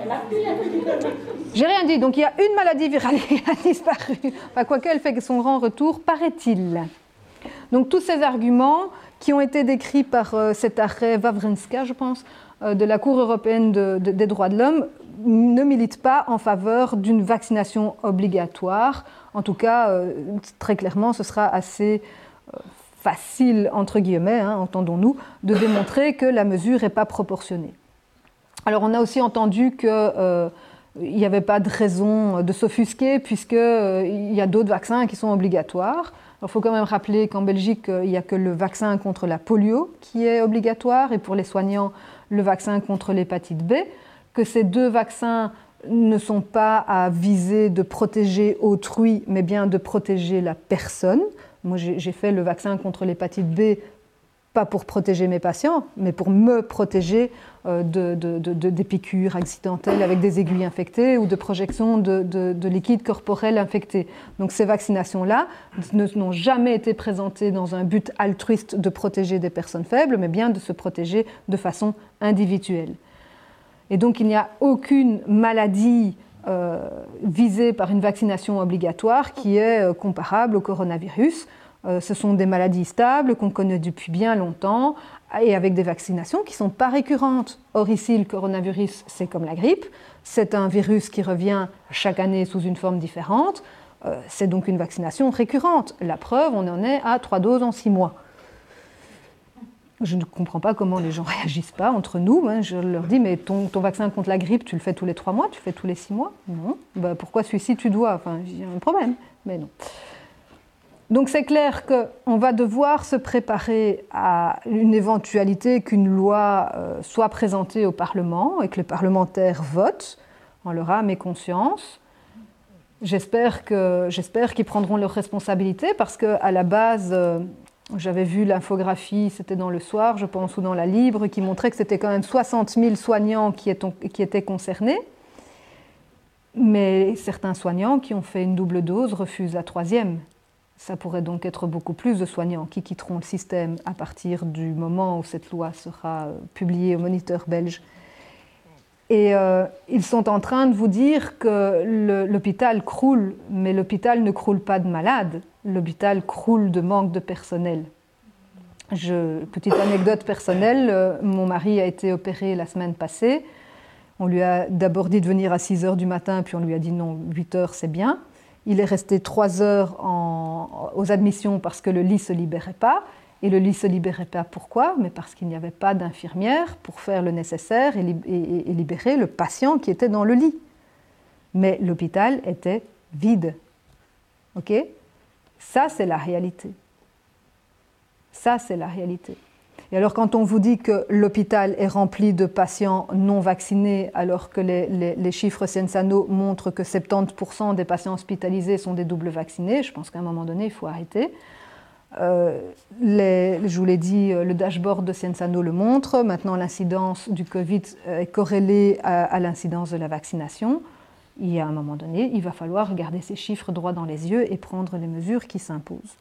J'ai rien dit. Donc il y a une maladie virale qui a disparu. Enfin, quoique elle fait son grand retour, paraît-il. Donc tous ces arguments qui ont été décrits par cet arrêt Wawrinska, je pense, de la Cour européenne des droits de l'homme, ne militent pas en faveur d'une vaccination obligatoire. En tout cas, très clairement, ce sera assez facile, entre guillemets, hein, entendons-nous, de démontrer que la mesure n'est pas proportionnée. Alors, on a aussi entendu qu'il n'y avait pas de raison de s'offusquer puisqu'il y a d'autres vaccins qui sont obligatoires. Il faut quand même rappeler qu'en Belgique, il n'y a que le vaccin contre la polio qui est obligatoire et pour les soignants, le vaccin contre l'hépatite B, que ces 2 vaccins ne sont pas à viser de protéger autrui, mais bien de protéger la personne. Moi, j'ai fait le vaccin contre l'hépatite B, pas pour protéger mes patients, mais pour me protéger des piqûres accidentelles avec des aiguilles infectées ou de projections de liquide corporel infecté. Donc ces vaccinations-là n'ont jamais été présentées dans un but altruiste de protéger des personnes faibles, mais bien de se protéger de façon individuelle. Et donc il n'y a aucune maladie visée par une vaccination obligatoire qui est comparable au coronavirus. Ce sont des maladies stables qu'on connaît depuis bien longtemps et avec des vaccinations qui ne sont pas récurrentes. Or ici, le coronavirus, c'est comme la grippe. C'est un virus qui revient chaque année sous une forme différente. C'est donc une vaccination récurrente. La preuve, on en est à 3 doses en 6 mois. Je ne comprends pas comment les gens ne réagissent pas entre nous. Je leur dis, mais ton vaccin contre la grippe, tu le fais tous les 3 mois, tu le fais tous les 6 mois? Non. Ben, pourquoi celui-ci, tu dois? Enfin, il y a un problème. Mais non. Donc c'est clair qu'on va devoir se préparer à une éventualité qu'une loi soit présentée au Parlement et que les parlementaires votent en leur âme et conscience. J'espère qu'ils prendront leurs responsabilités parce qu'à la base, j'avais vu l'infographie, c'était dans Le Soir, je pense, ou dans La Libre, qui montrait que c'était quand même 60 000 soignants qui étaient concernés. Mais certains soignants qui ont fait une double dose refusent la 3e. Ça pourrait donc être beaucoup plus de soignants qui quitteront le système à partir du moment où cette loi sera publiée au Moniteur belge. Et ils sont en train de vous dire que l'hôpital croule, mais l'hôpital ne croule pas de malades, l'hôpital croule de manque de personnel. Petite anecdote personnelle, mon mari a été opéré la semaine passée. On lui a d'abord dit de venir à 6 h du matin, puis on lui a dit non, 8 h c'est bien. Il est resté 3 heures aux admissions parce que le lit ne se libérait pas. Et le lit ne se libérait pas pourquoi? Mais parce qu'il n'y avait pas d'infirmière pour faire le nécessaire et libérer le patient qui était dans le lit. Mais l'hôpital était vide. Ok? Ça, c'est la réalité. Ça, c'est la réalité. Et alors, quand on vous dit que l'hôpital est rempli de patients non vaccinés, alors que les chiffres Ciensano montrent que 70% des patients hospitalisés sont des doubles vaccinés, je pense qu'à un moment donné, il faut arrêter. Je vous l'ai dit, le dashboard de Ciensano le montre. Maintenant, l'incidence du Covid est corrélée à l'incidence de la vaccination. Et à un moment donné, il va falloir regarder ces chiffres droit dans les yeux et prendre les mesures qui s'imposent.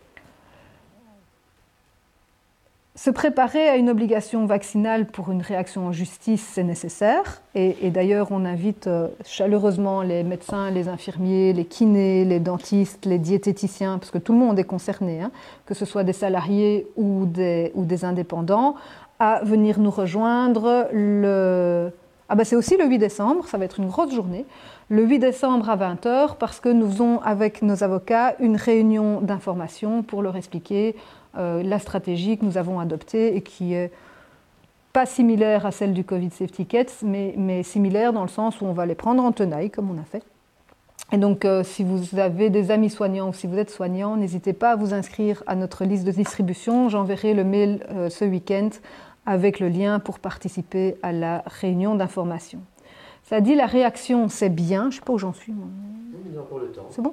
Se préparer à une obligation vaccinale pour une réaction en justice, c'est nécessaire. Et d'ailleurs, on invite chaleureusement les médecins, les infirmiers, les kinés, les dentistes, les diététiciens, parce que tout le monde est concerné, hein, que ce soit des salariés ou des indépendants, à venir nous rejoindre c'est aussi le 8 décembre, ça va être une grosse journée. Le 8 décembre à 20 h, parce que nous faisons avec nos avocats une réunion d'information pour leur expliquer la stratégie que nous avons adoptée et qui est pas similaire à celle du Covid Safety Kits, mais similaire dans le sens où on va les prendre en tenaille, comme on a fait. Et donc, si vous avez des amis soignants ou si vous êtes soignant, n'hésitez pas à vous inscrire à notre liste de distribution. J'enverrai le mail ce week-end avec le lien pour participer à la réunion d'information. Ça dit la réaction, c'est bien. Je ne sais pas où j'en suis. C'est bon ?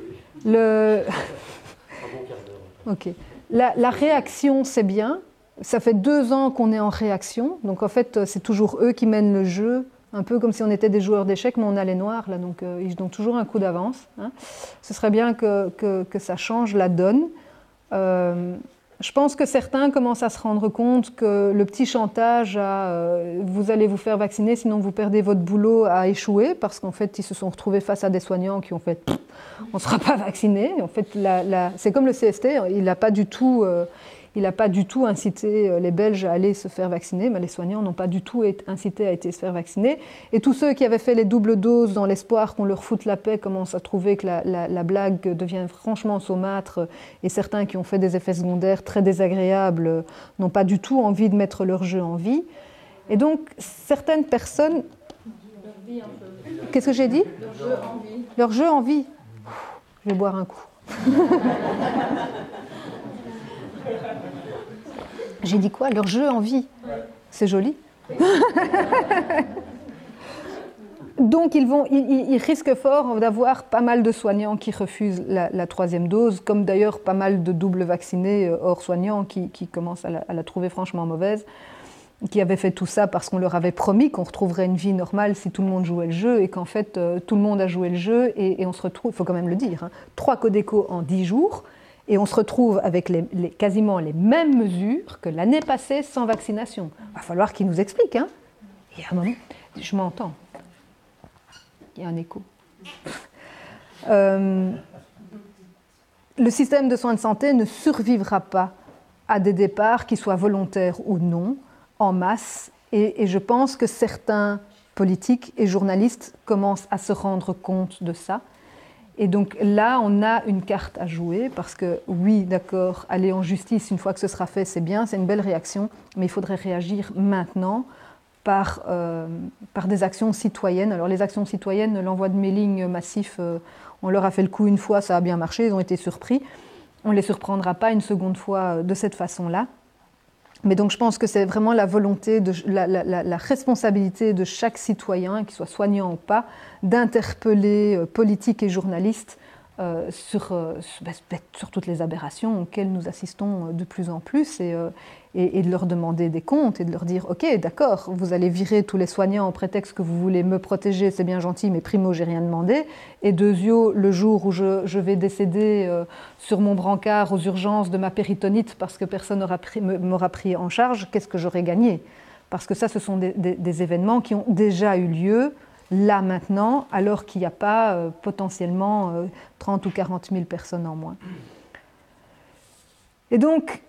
Ok. La réaction, c'est bien. Ça fait 2 ans qu'on est en réaction. Donc, en fait, c'est toujours eux qui mènent le jeu. Un peu comme si on était des joueurs d'échecs, mais on a les noirs, là. Donc, ils ont toujours un coup d'avance. Hein. Ce serait bien que ça change la donne. Je pense que certains commencent à se rendre compte que le petit chantage à vous allez vous faire vacciner, sinon vous perdez votre boulot, a échoué, parce qu'en fait, ils se sont retrouvés face à des soignants qui ont fait on ne sera pas vacciné. En fait, c'est comme le CST, il n'a pas du tout incité les Belges à aller se faire vacciner, mais les soignants n'ont pas du tout incité à se faire vacciner. Et tous ceux qui avaient fait les doubles doses dans l'espoir qu'on leur foute la paix commencent à trouver que la blague devient franchement saumâtre, et certains qui ont fait des effets secondaires très désagréables n'ont pas du tout envie de mettre leur jeu en vie. Et donc, certaines personnes... Qu'est-ce que j'ai dit ? Leur jeu en vie. Je vais boire un coup. J'ai dit quoi? Leur jeu en vie. C'est joli. Donc, ils risquent fort d'avoir pas mal de soignants qui refusent la 3e dose, comme d'ailleurs pas mal de doubles vaccinés hors soignants qui commencent à la trouver franchement mauvaise, qui avaient fait tout ça parce qu'on leur avait promis qu'on retrouverait une vie normale si tout le monde jouait le jeu, et qu'en fait, tout le monde a joué le jeu, et on se retrouve, il faut quand même le dire, 3 Codeco en 10 jours, et on se retrouve avec quasiment les mêmes mesures que l'année passée sans vaccination. Il va falloir qu'ils nous expliquent. Hein. Et à un moment, je m'entends. Il y a un écho. Le système de soins de santé ne survivra pas à des départs, qui soient volontaires ou non, en masse. Et je pense que certains politiques et journalistes commencent à se rendre compte de ça. Et donc là, on a une carte à jouer, parce que oui, d'accord, aller en justice une fois que ce sera fait, c'est bien, c'est une belle réaction, mais il faudrait réagir maintenant par des actions citoyennes. Alors les actions citoyennes, l'envoi de mailing massif, on leur a fait le coup une fois, ça a bien marché, ils ont été surpris. On ne les surprendra pas une seconde fois de cette façon-là. Mais donc je pense que c'est vraiment la volonté, la responsabilité de chaque citoyen, qu'il soit soignant ou pas, d'interpeller politiques et journalistes sur toutes les aberrations auxquelles nous assistons de plus en plus, et de leur demander des comptes et de leur dire « Ok, d'accord, vous allez virer tous les soignants au prétexte que vous voulez me protéger, c'est bien gentil, mais primo, j'ai rien demandé. Et deuxio, le jour où je vais décéder sur mon brancard aux urgences de ma péritonite parce que personne m'aura pris en charge, qu'est-ce que j'aurais gagné ?» Parce que ça, ce sont des événements qui ont déjà eu lieu, là, maintenant, alors qu'il n'y a pas potentiellement 30 ou 40 000 personnes en moins. Et donc,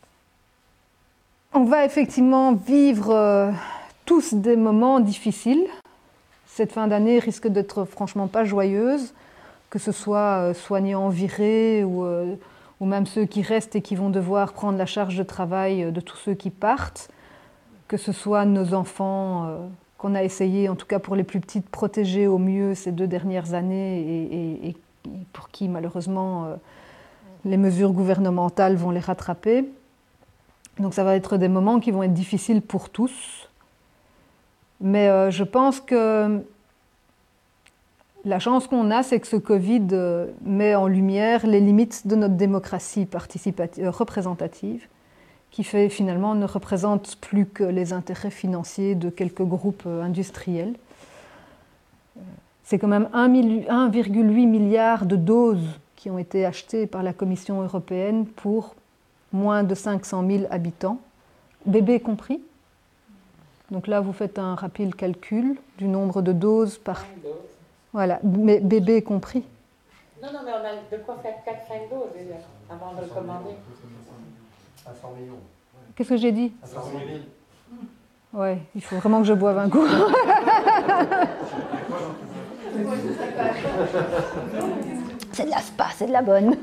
on va effectivement vivre tous des moments difficiles. Cette fin d'année risque d'être franchement pas joyeuse, que ce soit soignants virés ou même ceux qui restent et qui vont devoir prendre la charge de travail de tous ceux qui partent, que ce soit nos enfants qu'on a essayé, en tout cas pour les plus petites, de protéger au mieux ces 2 dernières années et pour qui malheureusement les mesures gouvernementales vont les rattraper. Donc ça va être des moments qui vont être difficiles pour tous. Mais je pense que la chance qu'on a, c'est que ce Covid met en lumière les limites de notre démocratie représentative, qui fait finalement ne représente plus que les intérêts financiers de quelques groupes industriels. C'est quand même 1,8 milliard de doses qui ont été achetées par la Commission européenne pour moins de 500 000 habitants, bébés compris. Donc là, vous faites un rapide calcul du nombre de doses par... Voilà, mais bébés compris. Non, mais on a de quoi faire 4-5 doses déjà, avant de le commander. À 100 millions. Qu'est-ce que j'ai dit? À 100 000. Ouais, il faut vraiment que je boive un coup. C'est de la spa, c'est de la bonne.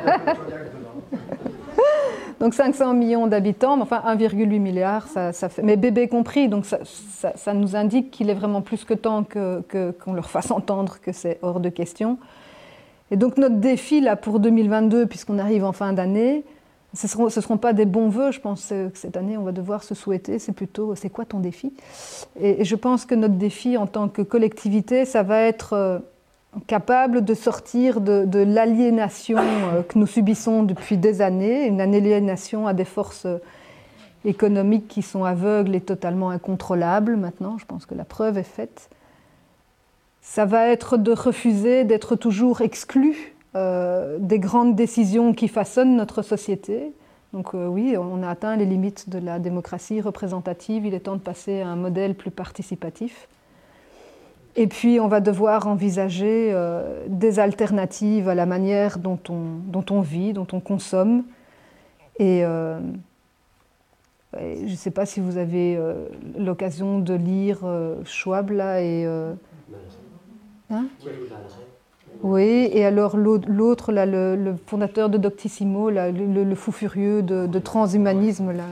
Donc 500 millions d'habitants, mais enfin 1,8 milliard, ça fait, mais bébé compris, donc ça nous indique qu'il est vraiment plus que temps qu'on leur fasse entendre que c'est hors de question. Et donc notre défi là pour 2022, puisqu'on arrive en fin d'année, ce seront pas des bons vœux, je pense que cette année on va devoir se souhaiter, c'est plutôt c'est quoi ton défi? Et je pense que notre défi en tant que collectivité, ça va être capable de sortir de l'aliénation que nous subissons depuis des années, une aliénation à des forces économiques qui sont aveugles et totalement incontrôlables maintenant, je pense que la preuve est faite. Ça va être de refuser d'être toujours exclu des grandes décisions qui façonnent notre société. Donc oui, on a atteint les limites de la démocratie représentative, il est temps de passer à un modèle plus participatif. Et puis, on va devoir envisager des alternatives à la manière dont on vit, dont on consomme. Et je ne sais pas si vous avez l'occasion de lire Schwab, là, et... Hein? Oui, et alors l'autre, là, le fondateur de Doctissimo, là, le fou furieux de transhumanisme, là.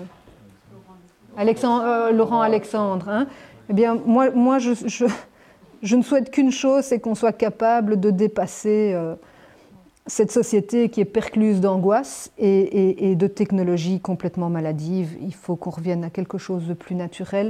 Laurent Alexandre. Hein? Eh bien, moi je ne souhaite qu'une chose, c'est qu'on soit capable de dépasser cette société qui est percluse d'angoisse et de technologies complètement maladives. Il faut qu'on revienne à quelque chose de plus naturel.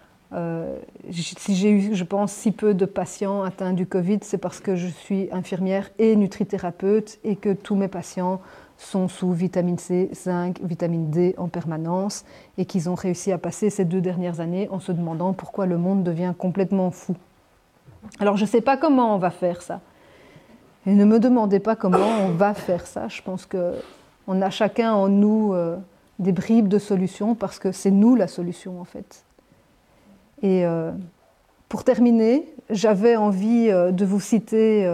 Si j'ai eu, je pense, si peu de patients atteints du Covid, c'est parce que je suis infirmière et nutrithérapeute et que tous mes patients sont sous vitamine C, zinc, vitamine D en permanence et qu'ils ont réussi à passer ces 2 dernières années en se demandant pourquoi le monde devient complètement fou. Alors, je ne sais pas comment on va faire ça. Et ne me demandez pas comment on va faire ça. Je pense qu'on a chacun en nous des bribes de solutions parce que c'est nous la solution, en fait. Et pour terminer, j'avais envie de vous citer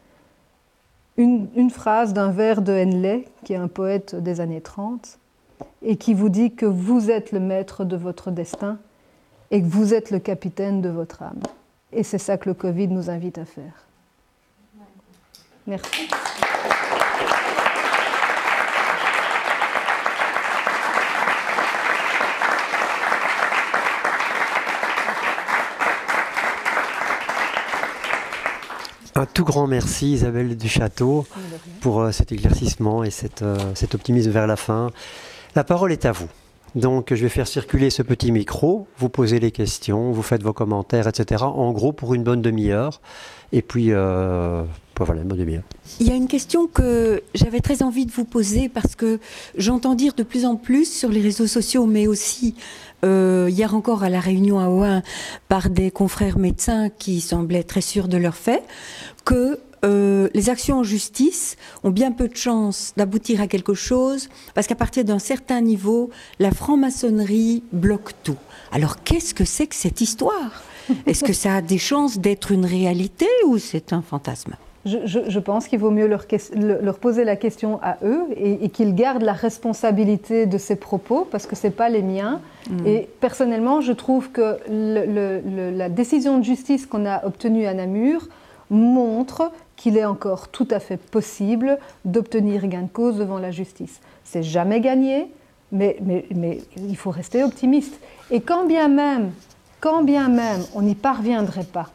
une phrase d'un vers de Henley, qui est un poète des années 30, et qui vous dit que vous êtes le maître de votre destin et que vous êtes le capitaine de votre âme. Et c'est ça que le Covid nous invite à faire. Merci. Un tout grand merci Isabelle Duchâteau pour cet éclaircissement et cet optimisme vers la fin. La parole est à vous. Donc je vais faire circuler ce petit micro, vous posez les questions, vous faites vos commentaires, etc. En gros pour une bonne demi-heure. Et puis voilà, une bonne demi-heure. Il y a une question que j'avais très envie de vous poser parce que j'entends dire de plus en plus sur les réseaux sociaux, mais aussi hier encore à la réunion à Ohain par des confrères médecins qui semblaient très sûrs de leurs faits, que les actions en justice ont bien peu de chances d'aboutir à quelque chose, parce qu'à partir d'un certain niveau, la franc-maçonnerie bloque tout. Alors qu'est-ce que c'est que cette histoire ? Est-ce que ça a des chances d'être une réalité ou c'est un fantasme ? Je pense qu'il vaut mieux leur poser la question à eux et qu'ils gardent la responsabilité de ces propos parce que ce n'est pas les miens. Et personnellement, je trouve que la décision de justice qu'on a obtenue à Namur montre qu'il est encore tout à fait possible d'obtenir gain de cause devant la justice. C'est jamais gagné, mais il faut rester optimiste. Et quand bien même on n'y parviendrait pas,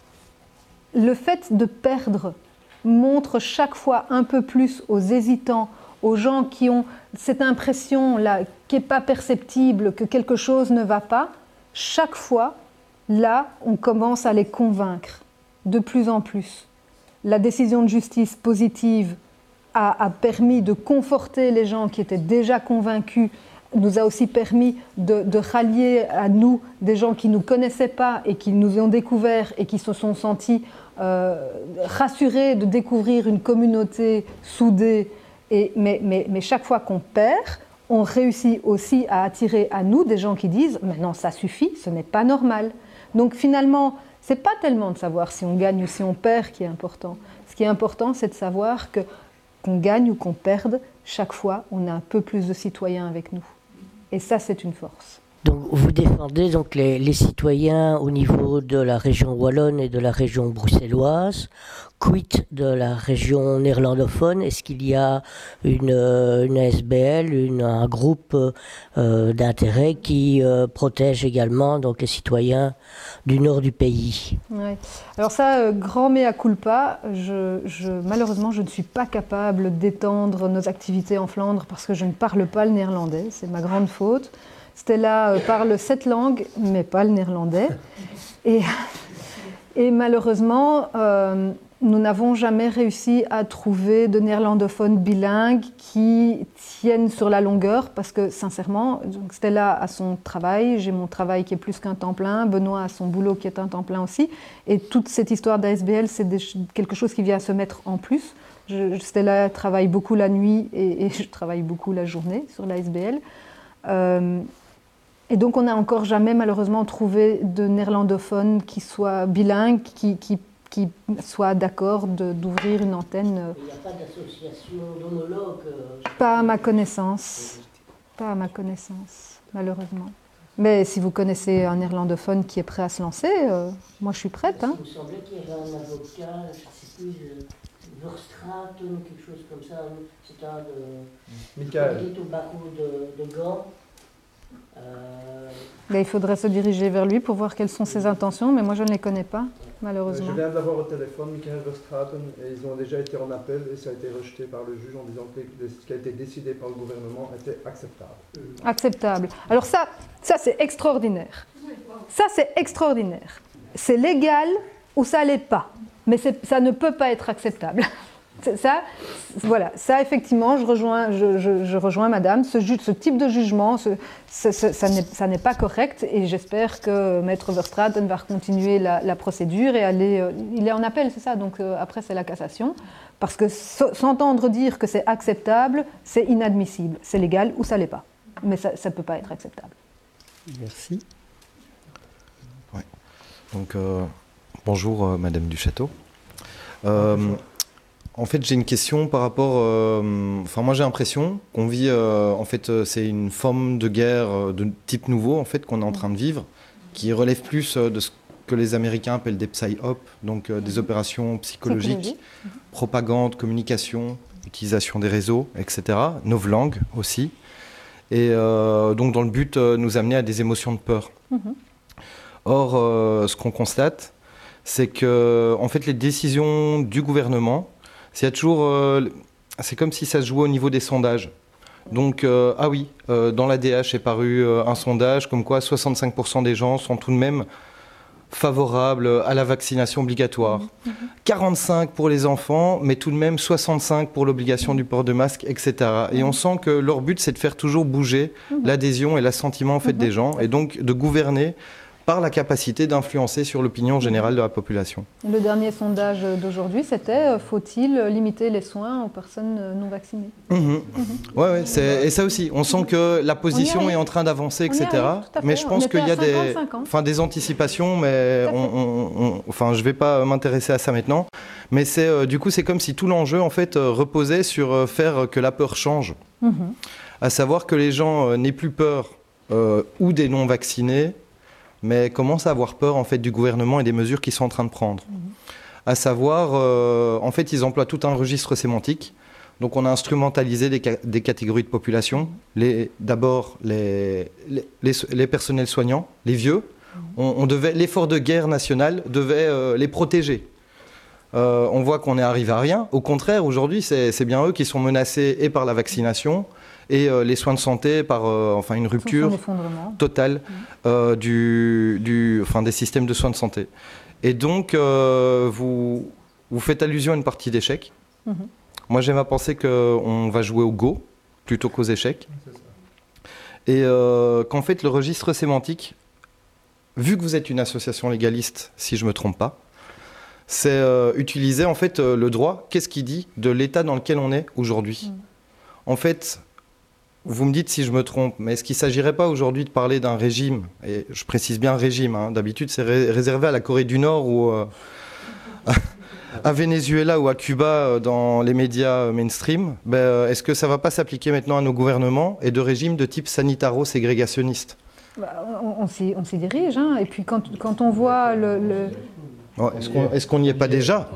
le fait de perdre montre chaque fois un peu plus aux hésitants, aux gens qui ont cette impression-là, qui n'est pas perceptible, que quelque chose ne va pas. Chaque fois, là, on commence à les convaincre de plus en plus. La décision de justice positive a permis de conforter les gens qui étaient déjà convaincus, nous a aussi permis de rallier à nous des gens qui ne nous connaissaient pas et qui nous ont découverts et qui se sont sentis rassurés de découvrir une communauté soudée. Mais chaque fois qu'on perd, on réussit aussi à attirer à nous des gens qui disent « maintenant ça suffit, ce n'est pas normal ». Donc finalement, ce n'est pas tellement de savoir si on gagne ou si on perd qui est important. Ce qui est important, c'est de savoir qu'on gagne ou qu'on perde, chaque fois, on a un peu plus de citoyens avec nous. Et ça, c'est une force. Donc, vous défendez donc les citoyens au niveau de la région wallonne et de la région bruxelloise. Quid de la région néerlandophone? Est-ce qu'il y a une ASBL, un groupe d'intérêt qui protège également donc, les citoyens du nord du pays? Ouais. Alors ça, grand mea culpa, malheureusement, je ne suis pas capable d'étendre nos activités en Flandre parce que je ne parle pas le néerlandais. C'est ma grande faute. Stella parle 7 langues, mais pas le néerlandais. Et malheureusement, nous n'avons jamais réussi à trouver de néerlandophones bilingues qui tiennent sur la longueur, parce que sincèrement, Stella a son travail, j'ai mon travail qui est plus qu'un temps plein, Benoît a son boulot qui est un temps plein aussi, et toute cette histoire d'ASBL, c'est quelque chose qui vient se mettre en plus. Stella travaille beaucoup la nuit et je travaille beaucoup la journée sur l'ASBL. Et donc on n'a encore jamais malheureusement trouvé de néerlandophones qui soient bilingues, qui soient d'accord d'ouvrir une antenne. Il n'y a pas d'association d'homologues Pas à ma connaissance. Pas à ma connaissance, malheureusement. Mais si vous connaissez un néerlandophone qui est prêt à se lancer, moi je suis prête. Hein. Il me semblait qu'il y avait un avocat, je ne sais plus, Verstraeten ou quelque chose comme ça. C'est un de... Michael. Tobacco de Gand. Mais il faudrait se diriger vers lui pour voir quelles sont ses intentions, mais moi je ne les connais pas, malheureusement. Je viens de l'avoir au téléphone, Michael Verstraeten, et ils ont déjà été en appel et ça a été rejeté par le juge en disant que ce qui a été décidé par le gouvernement était acceptable. Acceptable. Alors ça c'est extraordinaire. Ça c'est extraordinaire. C'est légal ou ça l'est pas, mais ça ne peut pas être acceptable. Ça, voilà, ça effectivement, je rejoins madame, ce type de jugement, ça n'est pas correct et j'espère que Maître Verstraeten va continuer la procédure et aller, il est en appel, c'est ça, donc après c'est la cassation, parce que s'entendre dire que c'est acceptable, c'est inadmissible, c'est légal ou ça l'est pas, mais ça ne peut pas être acceptable. Merci. Ouais. Donc, bonjour Madame Duchâteau. En fait, j'ai une question par rapport... moi, j'ai l'impression qu'on vit... en fait, c'est une forme de guerre de type nouveau, en fait, qu'on est en train de vivre, qui relève plus de ce que les Américains appellent des psy-op, donc des opérations psychologiques, propagande, communication, utilisation des réseaux, etc., novlangue aussi. Et donc, dans le but, nous amener à des émotions de peur. Or, ce qu'on constate, c'est que, en fait, les décisions du gouvernement... c'est comme si ça se jouait au niveau des sondages. Donc, dans l'ADH est paru un sondage comme quoi 65% des gens sont tout de même favorables à la vaccination obligatoire. 45% pour les enfants, mais tout de même 65% pour l'obligation du port de masque, etc. Et on sent que leur but, c'est de faire toujours bouger l'adhésion et l'assentiment en fait, des gens, et donc de gouverner par la capacité d'influencer sur l'opinion générale de la population. Le dernier sondage d'aujourd'hui, c'était faut-il limiter les soins aux personnes non vaccinées? Ouais, et ça aussi, on sent que la position est en train d'avancer, etc. Mais je pense qu'il y a des anticipations, mais je ne vais pas m'intéresser à ça maintenant. Mais du coup, c'est comme si tout l'enjeu en fait reposait sur faire que la peur change, à savoir que les gens n'aient plus peur ou des non vaccinés, mais commencent à avoir peur en fait du gouvernement et des mesures qu'ils sont en train de prendre. À savoir, en fait, ils emploient tout un registre sémantique. Donc, on a instrumentalisé des catégories de population. D'abord, les personnels soignants, les vieux. L'effort de guerre nationale devait les protéger. On voit qu'on est arrivé à rien. Au contraire, aujourd'hui, c'est bien eux qui sont menacés et par la vaccination et les soins de santé par une rupture totale des systèmes de soins de santé. Et donc, vous faites allusion à une partie d'échecs. Moi, j'aime à penser qu'on va jouer au Go plutôt qu'aux échecs. Et qu'en fait, le registre sémantique, vu que vous êtes une association légaliste, si je ne me trompe pas, c'est utiliser en fait le droit. Qu'est-ce qu'il dit de l'état dans lequel on est aujourd'hui? En fait, vous me dites si je me trompe, mais est-ce qu'il ne s'agirait pas aujourd'hui de parler d'un régime? Et je précise bien régime, hein, d'habitude c'est réservé à la Corée du Nord ou à Venezuela ou à Cuba dans les médias mainstream. Est-ce que ça ne va pas s'appliquer maintenant à nos gouvernements et de régimes de type sanitaro-ségrégationniste? On s'y dirige, hein. Et puis quand on voit est-ce qu'on n'y est pas déjà?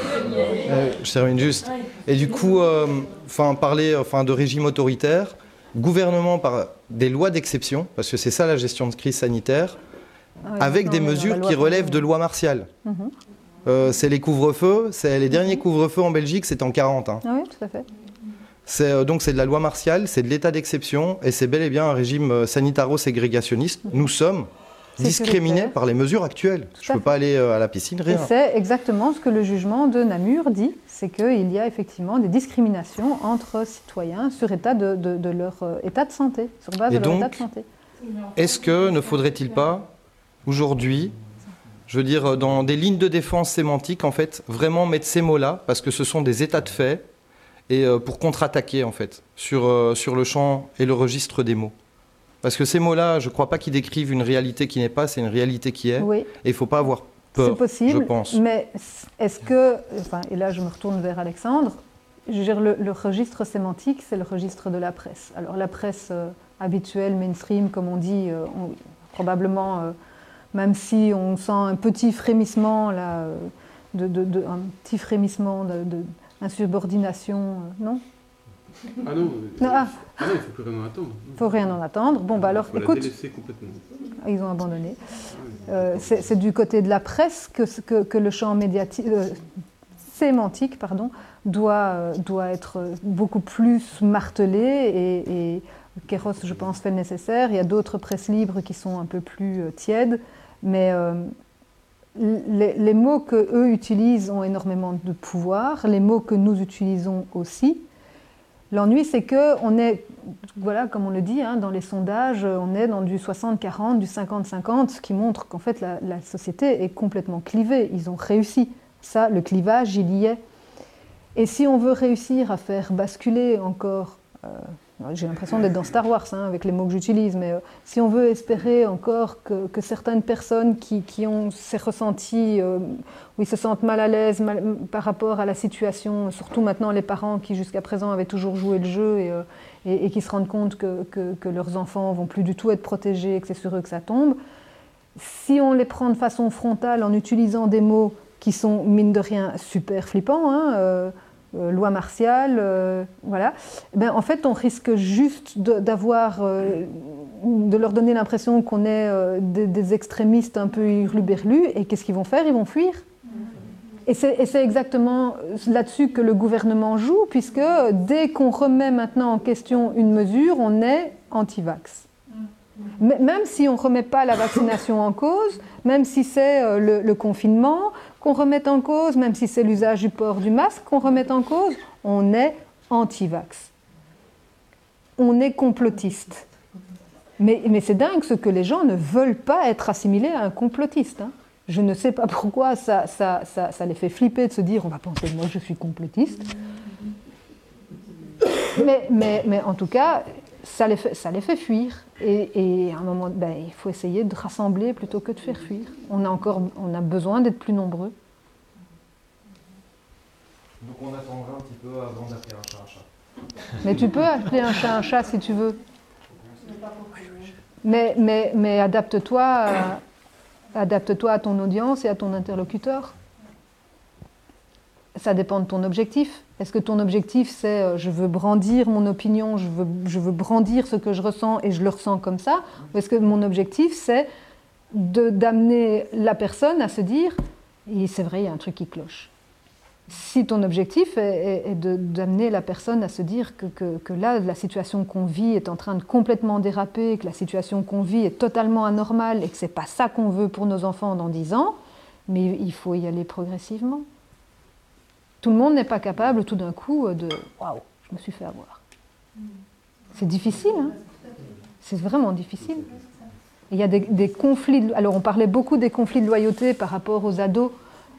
Je termine juste. Et du coup, parler de régime autoritaire, gouvernement par des lois d'exception, parce que c'est ça la gestion de crise sanitaire, avec des mesures qui relèvent de lois martiales. C'est les couvre-feux, les derniers couvre-feux en Belgique, c'était en 40. Hein. Oui, tout à fait. Donc c'est de la loi martiale, c'est de l'état d'exception, et c'est bel et bien un régime sanitaro-ségrégationniste. Nous sommes discriminés par les mesures actuelles. Je ne peux pas aller à la piscine, rien. Et c'est exactement ce que le jugement de Namur dit, c'est qu'il y a effectivement des discriminations entre citoyens sur état de leur état de santé, sur base de leur état de santé. Est-ce que ne faudrait-il pas, aujourd'hui, je veux dire, dans des lignes de défense sémantique, en fait, vraiment mettre ces mots-là, parce que ce sont des états de fait, et pour contre-attaquer, en fait, sur le champ et le registre des mots. Parce que ces mots-là, je ne crois pas qu'ils décrivent une réalité qui n'est pas, c'est une réalité qui est. Oui. Et il ne faut pas avoir peur, c'est possible, je pense. Mais est-ce que, et là je me retourne vers Alexandre, je veux dire, le registre sémantique, c'est le registre de la presse. Alors la presse habituelle, mainstream, comme on dit, probablement, même si on sent un petit frémissement, là, un petit frémissement d'insubordination, non? Ah non, il ne faut plus rien en attendre. Il ne faut rien en attendre. Bon, alors, écoute, la délaisser complètement. Ils ont abandonné. C'est du côté de la presse que le champ sémantique doit être beaucoup plus martelé et Kéros, je pense, fait le nécessaire. Il y a d'autres presses libres qui sont un peu plus tièdes, mais les mots qu'eux utilisent ont énormément de pouvoir, les mots que nous utilisons aussi. L'ennui, c'est qu'on est, voilà, comme on le dit, hein, dans les sondages, on est dans du 60-40, du 50-50, ce qui montre qu'en fait la société est complètement clivée. Ils ont réussi. Ça, le clivage, il y est. Et si on veut réussir à faire basculer encore, j'ai l'impression d'être dans Star Wars, hein, avec les mots que j'utilise, mais si on veut espérer encore que certaines personnes qui ont ces ressentis, où ils se sentent mal à l'aise par rapport à la situation, surtout maintenant les parents qui jusqu'à présent avaient toujours joué le jeu et qui se rendent compte que leurs enfants vont plus du tout être protégés et que c'est sur eux que ça tombe, si on les prend de façon frontale en utilisant des mots qui sont, mine de rien, super flippants, hein, loi martiale, voilà, ben, en fait, on risque juste de leur donner l'impression qu'on est des extrémistes un peu hurluberlus, et qu'est-ce qu'ils vont faire? Ils vont fuir. Et c'est exactement là-dessus que le gouvernement joue, puisque dès qu'on remet maintenant en question une mesure, on est anti-vax. Même si on ne remet pas la vaccination en cause, même si c'est le confinement qu'on remette en cause, même si c'est l'usage du port du masque qu'on remette en cause, on est anti-vax. On est complotiste. Mais c'est dingue ce que les gens ne veulent pas être assimilés à un complotiste. Hein. Je ne sais pas pourquoi ça les fait flipper de se dire on va penser que moi je suis complotiste. Mais en tout cas, ça les fait fuir. Et à un moment, il faut essayer de rassembler plutôt que de faire fuir. On a besoin d'être plus nombreux. Donc on attendra un petit peu avant d'appeler un chat un chat. Mais tu peux appeler un chat si tu veux. Mais adapte-toi à ton audience et à ton interlocuteur. Ça dépend de ton objectif. Est-ce que ton objectif c'est je veux brandir mon opinion, je veux brandir ce que je ressens et je le ressens comme ça, ou est-ce que mon objectif c'est d'amener la personne à se dire c'est vrai, il y a un truc qui cloche. Si ton objectif est d'amener la personne à se dire que là, la situation qu'on vit est en train de complètement déraper, que la situation qu'on vit est totalement anormale et que ce n'est pas ça qu'on veut pour nos enfants dans 10 ans, mais il faut y aller progressivement. Tout le monde n'est pas capable tout d'un coup de « Waouh, je me suis fait avoir ». C'est difficile, hein ? C'est vraiment difficile. Il y a des conflits. Alors, on parlait beaucoup des conflits de loyauté par rapport aux ados.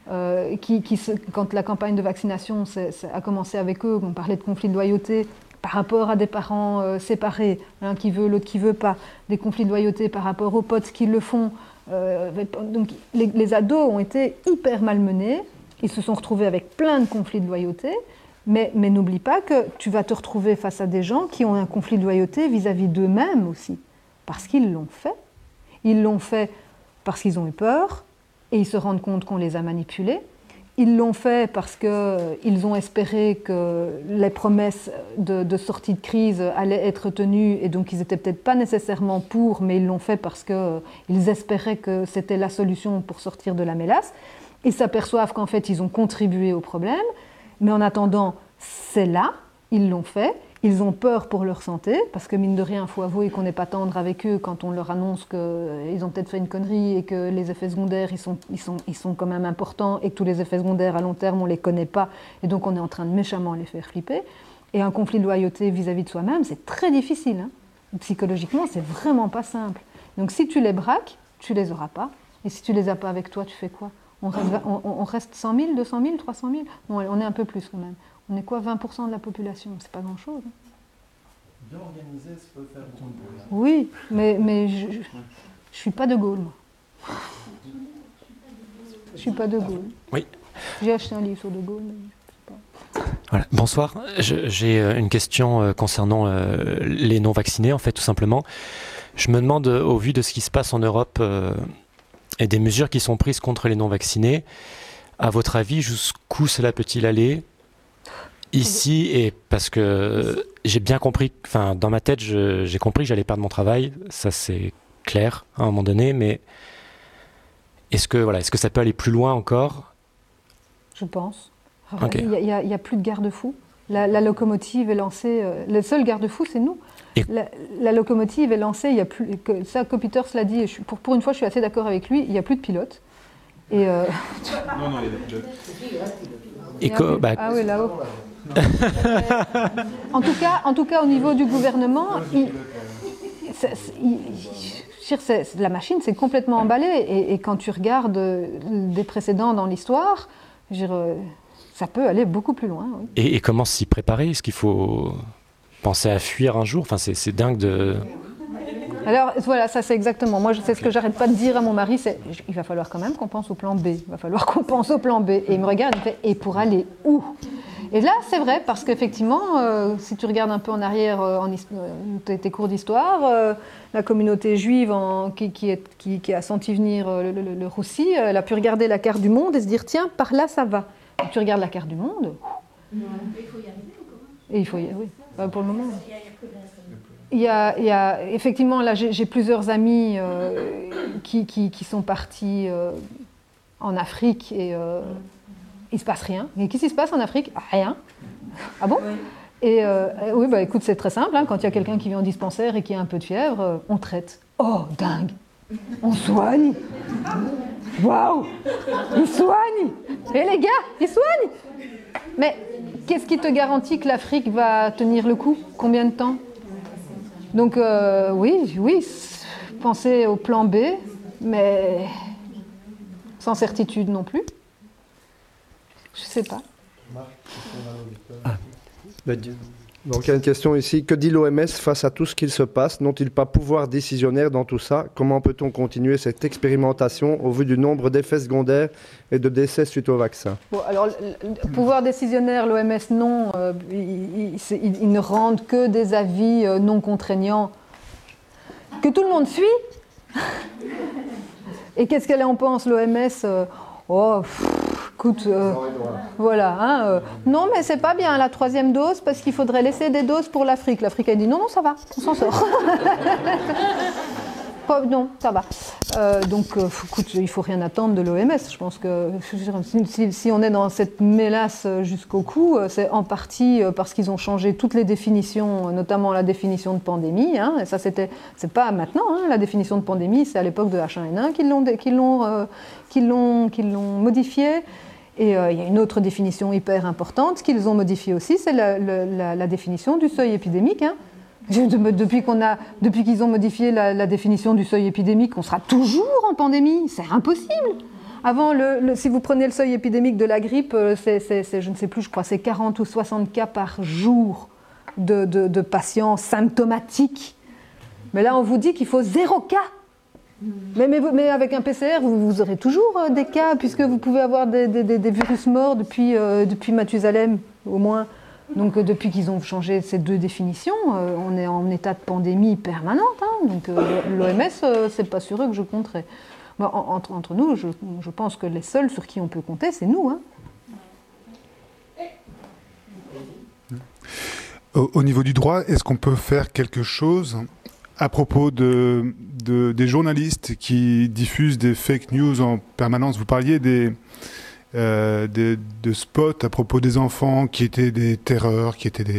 Quand la campagne de vaccination a commencé avec eux, on parlait de conflits de loyauté par rapport à des parents séparés, l'un qui veut, l'autre qui ne veut pas, des conflits de loyauté par rapport aux potes qui le font. Donc les ados ont été hyper malmenés, ils se sont retrouvés avec plein de conflits de loyauté, mais n'oublie pas que tu vas te retrouver face à des gens qui ont un conflit de loyauté vis-à-vis d'eux-mêmes aussi, parce qu'ils l'ont fait. Ils l'ont fait parce qu'ils ont eu peur, et ils se rendent compte qu'on les a manipulés. Ils l'ont fait parce qu'ils ont espéré que les promesses de sortie de crise allaient être tenues, et donc ils n'étaient peut-être pas nécessairement pour, mais ils l'ont fait parce qu'ils espéraient que c'était la solution pour sortir de la mélasse. Ils s'aperçoivent qu'en fait, ils ont contribué au problème, mais en attendant, c'est là, ils l'ont fait. Ils ont peur pour leur santé, parce que mine de rien, il faut avouer qu'on n'est pas tendre avec eux quand on leur annonce qu'ils ont peut-être fait une connerie et que les effets secondaires, ils sont quand même importants, et que tous les effets secondaires à long terme, on ne les connaît pas, et donc on est en train de méchamment les faire flipper. Et un conflit de loyauté vis-à-vis de soi-même, c'est très difficile. Hein. Psychologiquement, c'est vraiment pas simple. Donc si tu les braques, tu les auras pas. Et si tu les as pas avec toi, tu fais quoi ? On reste 100 000, 200 000, 300 000 ? Non, on est un peu plus quand même. On est quoi, 20% de la population ? C'est pas grand-chose. Hein. Bien organisé, ça peut faire beaucoup de bruit. Oui, mais je suis pas de Gaulle, moi. Je suis pas de Gaulle. Oui. J'ai acheté un livre sur de Gaulle, mais je sais pas. Voilà. Bonsoir. J'ai une question concernant les non-vaccinés, en fait, tout simplement. Je me demande, au vu de ce qui se passe en Europe et des mesures qui sont prises contre les non-vaccinés, à votre avis, jusqu'où cela peut-il aller ? Ici, et parce que j'ai bien compris, enfin dans ma tête, j'ai compris que j'allais perdre mon travail, ça c'est clair à un moment donné, mais est-ce que ça peut aller plus loin encore ? Je pense. Okay. Il y a plus de garde-fous. La locomotive est lancée. Le seul garde-fou, c'est nous. La locomotive est lancée. Il y a plus. Ça, Copiters l'a dit. Pour une fois, je suis assez d'accord avec lui. Il n'y a plus de pilote. Et Non, il y a des pilotes. Ah oui, là-haut. En tout cas, au niveau du gouvernement, la machine s'est complètement emballée. Et quand tu regardes des précédents dans l'histoire, ça peut aller beaucoup plus loin. Oui. Et comment s'y préparer ? Est-ce qu'il faut penser à fuir un jour ? Enfin, c'est dingue de... Alors voilà, ça c'est exactement. Moi, c'est ce que j'arrête pas de dire à mon mari, c'est il va falloir quand même qu'on pense au plan B. Il va falloir qu'on pense au plan B. Et il me regarde, il me fait et pour aller où ? Et là, c'est vrai, parce qu'effectivement, si tu regardes un peu en arrière tes cours d'histoire, la communauté juive qui a senti venir le roussi, elle a pu regarder la carte du monde et se dire tiens, par là ça va. Et tu regardes la carte du monde. Il faut y arriver ou comment ? Et il faut y arriver, oui. Pour le moment. Il y a effectivement, là, j'ai plusieurs amis qui sont partis en Afrique et il ne se passe rien. Et qu'est-ce qui se passe en Afrique ? Rien. Ah bon ? Et oui, bah écoute, c'est très simple. Hein, quand il y a quelqu'un qui vient au dispensaire et qui a un peu de fièvre, on traite. Oh, dingue ! On soigne ! Waouh ! Ils soignent ! Et les gars, ils soignent ! Mais qu'est-ce qui te garantit que l'Afrique va tenir le coup ? Combien de temps ? Donc oui, pensez au plan B, mais sans certitude non plus. Je ne sais pas. Donc il y a une question ici. Que dit l'OMS face à tout ce qu'il se passe? N'ont-ils pas pouvoir décisionnaire dans tout ça? Comment peut-on continuer cette expérimentation au vu du nombre d'effets secondaires et de décès suite au vaccin? Bon, alors, le pouvoir décisionnaire, l'OMS, non. Ils ne rendent que des avis non contraignants que tout le monde suit. Et qu'est-ce qu'elle en pense, l'OMS? Écoute, voilà. Non, mais c'est pas bien la 3e dose parce qu'il faudrait laisser des doses pour l'Afrique. L'Afrique a dit non, ça va, on s'en sort. Non, ça va. Donc, écoute, il ne faut rien attendre de l'OMS. Je pense que si on est dans cette mélasse jusqu'au cou, c'est en partie parce qu'ils ont changé toutes les définitions, notamment la définition de pandémie. Et ça, c'est pas maintenant. La définition de pandémie, c'est à l'époque de H1N1 qu'ils l'ont modifiée. Et il y a une autre définition hyper importante qu'ils ont modifiée aussi, c'est la définition du seuil épidémique. Depuis qu'ils ont modifié la définition du seuil épidémique, on sera toujours en pandémie, c'est impossible. Avant, si vous prenez le seuil épidémique de la grippe, je ne sais plus, je crois, c'est 40 ou 60 cas par jour de patients symptomatiques. Mais là, on vous dit qu'il faut 0 cas. Mais avec un PCR, vous aurez toujours des cas, puisque vous pouvez avoir des virus morts depuis Mathusalem, au moins. Donc depuis qu'ils ont changé ces 2 définitions, on est en état de pandémie permanente. Donc l'OMS, c'est pas sur eux que je compterai. Entre nous, je pense que les seuls sur qui on peut compter, c'est nous. Au niveau du droit, est-ce qu'on peut faire quelque chose à propos des journalistes qui diffusent des fake news en permanence? Vous parliez de spots à propos des enfants qui étaient des terreurs, qui étaient